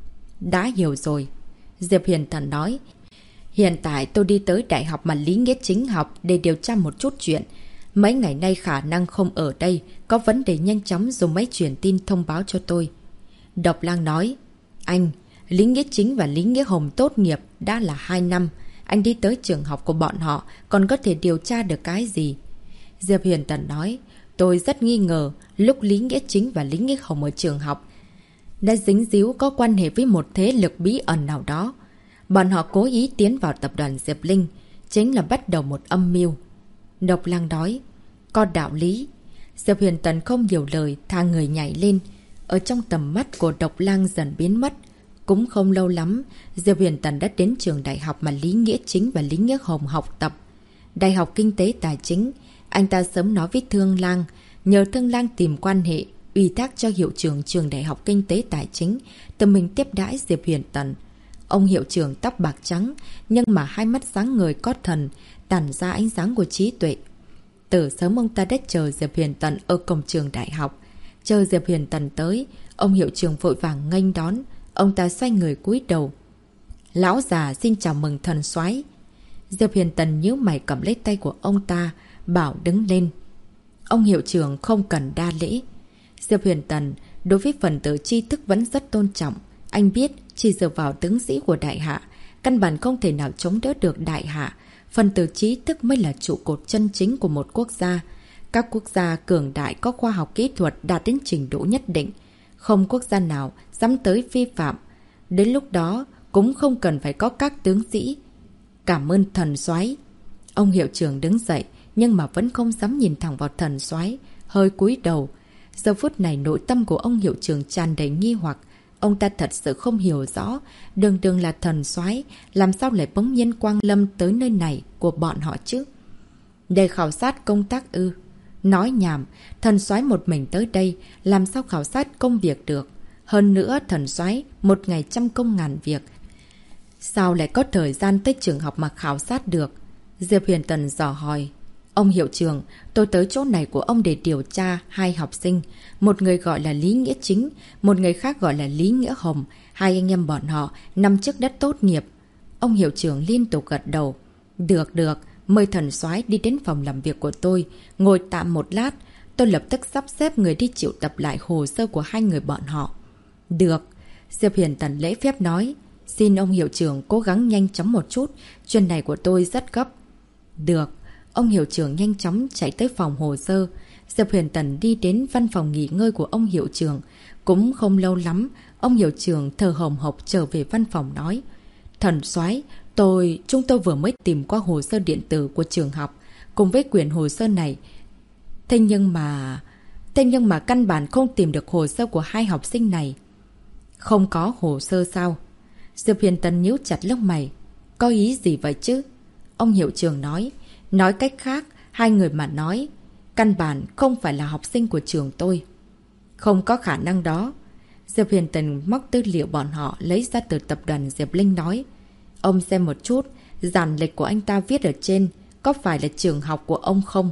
Đã hiểu rồi. Diệp Huyền Tần nói, hiện tại tôi đi tới đại học mà Lý Nghĩa Chính học để điều tra một chút chuyện. Mấy ngày nay khả năng không ở đây, có vấn đề nhanh chóng dùng máy truyền tin thông báo cho tôi. Độc Lang nói, anh, Lý Nghĩa Chính và Lý Nghĩa Hồng tốt nghiệp đã là 2 năm. Anh đi tới trường học của bọn họ, còn có thể điều tra được cái gì? Diệp Huyền Tần nói, tôi rất nghi ngờ lúc Lý Nghĩa Chính và Lý Nghĩa Hồng ở trường học đã dính díu có quan hệ với một thế lực bí ẩn nào đó. Bọn họ cố ý tiến vào tập đoàn Diệp Linh, chính là bắt đầu một âm mưu. Độc Lang nói, có đạo lý. Diệp Huyền Tần không nhiều lời, thả người nhảy lên. Ở trong tầm mắt của Độc Lang dần biến mất. Cũng không lâu lắm, Diệp Huyền Tần đã đến trường đại học mà Lý Nghĩa Chính và Lý Nghĩa Hồng học tập. Đại học Kinh tế Tài chính. Anh ta sớm nói với Thương Lang, nhờ Thương Lang tìm quan hệ, ủy thác cho hiệu trưởng trường đại học Kinh tế Tài chính, tự mình tiếp đãi Diệp Huyền Tần. Ông hiệu trưởng tóc bạc trắng, nhưng mà hai mắt sáng ngời có thần, tản ra ánh sáng của trí tuệ. Từ sớm ông ta đã chờ Diệp Huyền Tần ở cổng trường đại học. Chờ Diệp Huyền Tần tới, ông hiệu trưởng vội vàng nghênh đón. Ông ta xoay người cúi đầu. Lão già xin chào mừng thần soái. Diệp Huyền Tần nhíu mày cầm lấy tay của ông ta, bảo đứng lên. Ông hiệu trưởng không cần đa lễ. Diệp Huyền Tần đối với phần tử tri thức vẫn rất tôn trọng. Anh biết chỉ dựa vào tướng sĩ của đại hạ, căn bản không thể nào chống đỡ được đại hạ. Phần tử trí thức mới là trụ cột chân chính của một quốc gia. Các quốc gia cường đại có khoa học kỹ thuật đạt đến trình độ nhất định. Không quốc gia nào dám tới vi phạm. Đến lúc đó cũng không cần phải có các tướng sĩ. Cảm ơn thần soái. Ông hiệu trưởng đứng dậy, nhưng mà vẫn không dám nhìn thẳng vào thần soái, hơi cúi đầu. Giờ phút này nội tâm của ông hiệu trưởng tràn đầy nghi hoặc. Ông ta thật sự không hiểu rõ, đường đường là thần soái, làm sao lại bỗng nhiên quang lâm tới nơi này của bọn họ chứ? Để khảo sát công tác ư? Nói nhảm, thần soái một mình tới đây, làm sao khảo sát công việc được? Hơn nữa thần soái một ngày trăm công ngàn việc, sao lại có thời gian tới trường học mà khảo sát được? Diệp Huyền Tần dò hỏi. Ông hiệu trưởng, tôi tới chỗ này của ông để điều tra hai học sinh. Một người gọi là Lý Nghĩa Chính, một người khác gọi là Lý Nghĩa Hồng. Hai anh em bọn họ năm trước đã tốt nghiệp. Ông hiệu trưởng liên tục gật đầu. Được, mời thần soái đi đến phòng làm việc của tôi, ngồi tạm một lát. Tôi lập tức sắp xếp người đi triệu tập lại hồ sơ của hai người bọn họ. Được. Diệp Huyền Tần lễ phép nói. Xin ông hiệu trưởng cố gắng nhanh chóng một chút, chuyện này của tôi rất gấp. Được. Ông hiệu trưởng nhanh chóng chạy tới phòng hồ sơ. Diệp Huyền Tần đi đến văn phòng nghỉ ngơi của ông hiệu trưởng. Cũng không lâu lắm, ông hiệu trưởng thở hổn hộc trở về văn phòng nói. Thần soái, chúng tôi vừa mới tìm qua hồ sơ điện tử của trường học, cùng với quyển hồ sơ này. Thế nhưng mà căn bản không tìm được hồ sơ của hai học sinh này. Không có hồ sơ sao? Diệp Huyền Tần nhíu chặt lông mày. Có ý gì vậy chứ? Ông hiệu trưởng nói. Nói cách khác, hai người mà nói, căn bản không phải là học sinh của trường tôi. Không có khả năng đó. Diệp Huyền Tần móc tư liệu bọn họ lấy ra từ tập đoàn Diệp Linh nói. Ông xem một chút, giản lịch của anh ta viết ở trên, có phải là trường học của ông không?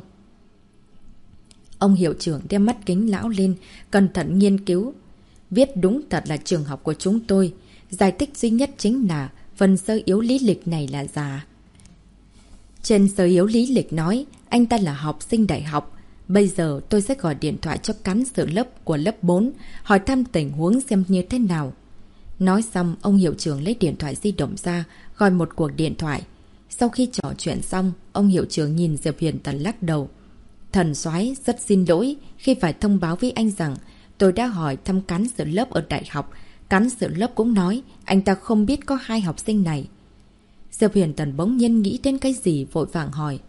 Ông hiệu trưởng đem mắt kính lão lên, cẩn thận nghiên cứu. Viết đúng thật là trường học của chúng tôi. Giải thích duy nhất chính là phần sơ yếu lý lịch này là giả. Trên sơ yếu lý lịch nói anh ta là học sinh đại học. Bây giờ tôi sẽ gọi điện thoại cho cán sự lớp của lớp 4, hỏi thăm tình huống xem như thế nào. Nói xong, ông hiệu trưởng lấy điện thoại di động ra, gọi một cuộc điện thoại. Sau khi trò chuyện xong, ông hiệu trưởng nhìn Diệp Huyền Tần lắc đầu. Thần soái rất xin lỗi khi phải thông báo với anh rằng tôi đã hỏi thăm cán sự lớp ở đại học. Cán sự lớp cũng nói anh ta không biết có hai học sinh này. Diệp Huyền Tần bỗng nhiên nghĩ đến cái gì vội vàng hỏi.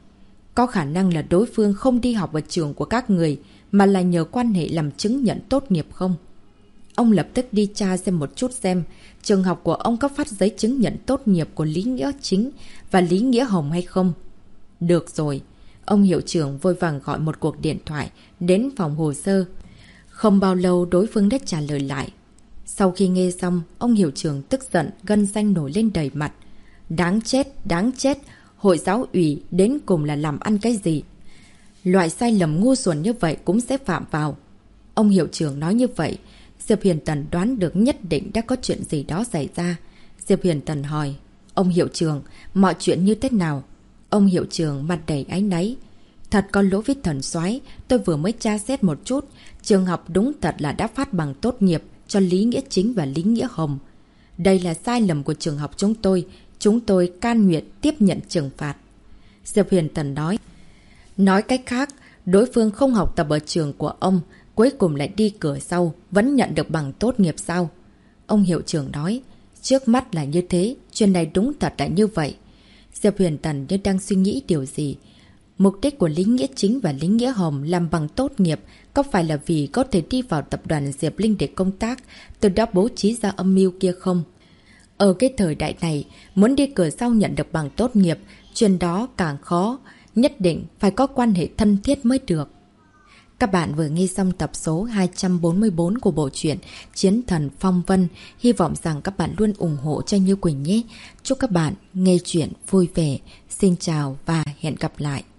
Có khả năng là đối phương không đi học ở trường của các người, mà là nhờ quan hệ làm chứng nhận tốt nghiệp không? Ông lập tức đi tra xem một chút xem trường học của ông có phát giấy chứng nhận tốt nghiệp của Lý Nghĩa Chính và Lý Nghĩa Hồng hay không. Được rồi, ông hiệu trưởng vội vàng gọi một cuộc điện thoại đến phòng hồ sơ. Không bao lâu đối phương đã trả lời lại. Sau khi nghe xong, ông hiệu trưởng tức giận, gân xanh nổi lên đầy mặt. Đáng chết, hội giáo ủy đến cùng là làm ăn cái gì? Loại sai lầm ngu xuẩn như vậy cũng sẽ phạm vào. Ông hiệu trưởng nói như vậy, Diệp Huyền Tần đoán được nhất định đã có chuyện gì đó xảy ra. Diệp Huyền Tần hỏi, ông hiệu trưởng, mọi chuyện như thế nào? Ông hiệu trưởng mặt đầy áy náy. Thật có lỗi với thần soái, tôi vừa mới tra xét một chút, trường học đúng thật là đã phát bằng tốt nghiệp cho Lý Nghĩa Chính và Lý Nghĩa Hồng. Đây là sai lầm của trường học chúng tôi can nguyện tiếp nhận trừng phạt. Diệp Huyền Tần nói cách khác, đối phương không học tập ở trường của ông, cuối cùng lại đi cửa sau, vẫn nhận được bằng tốt nghiệp sao? Ông hiệu trưởng nói, trước mắt là như thế, chuyện này đúng thật là như vậy. Diệp Huyền Tần như đang suy nghĩ điều gì. Mục đích của Lý Nghĩa Chính và Lý Nghĩa Hồng làm bằng tốt nghiệp có phải là vì có thể đi vào tập đoàn Diệp Linh để công tác, từ đó bố trí ra âm mưu kia không? Ở cái thời đại này, muốn đi cửa sau nhận được bằng tốt nghiệp, chuyện đó càng khó, nhất định phải có quan hệ thân thiết mới được. Các bạn vừa nghe xong tập số 244 của bộ truyện Chiến Thần Phong Vân. Hy vọng rằng các bạn luôn ủng hộ cho Như Quỳnh nhé. Chúc các bạn nghe chuyện vui vẻ. Xin chào và hẹn gặp lại.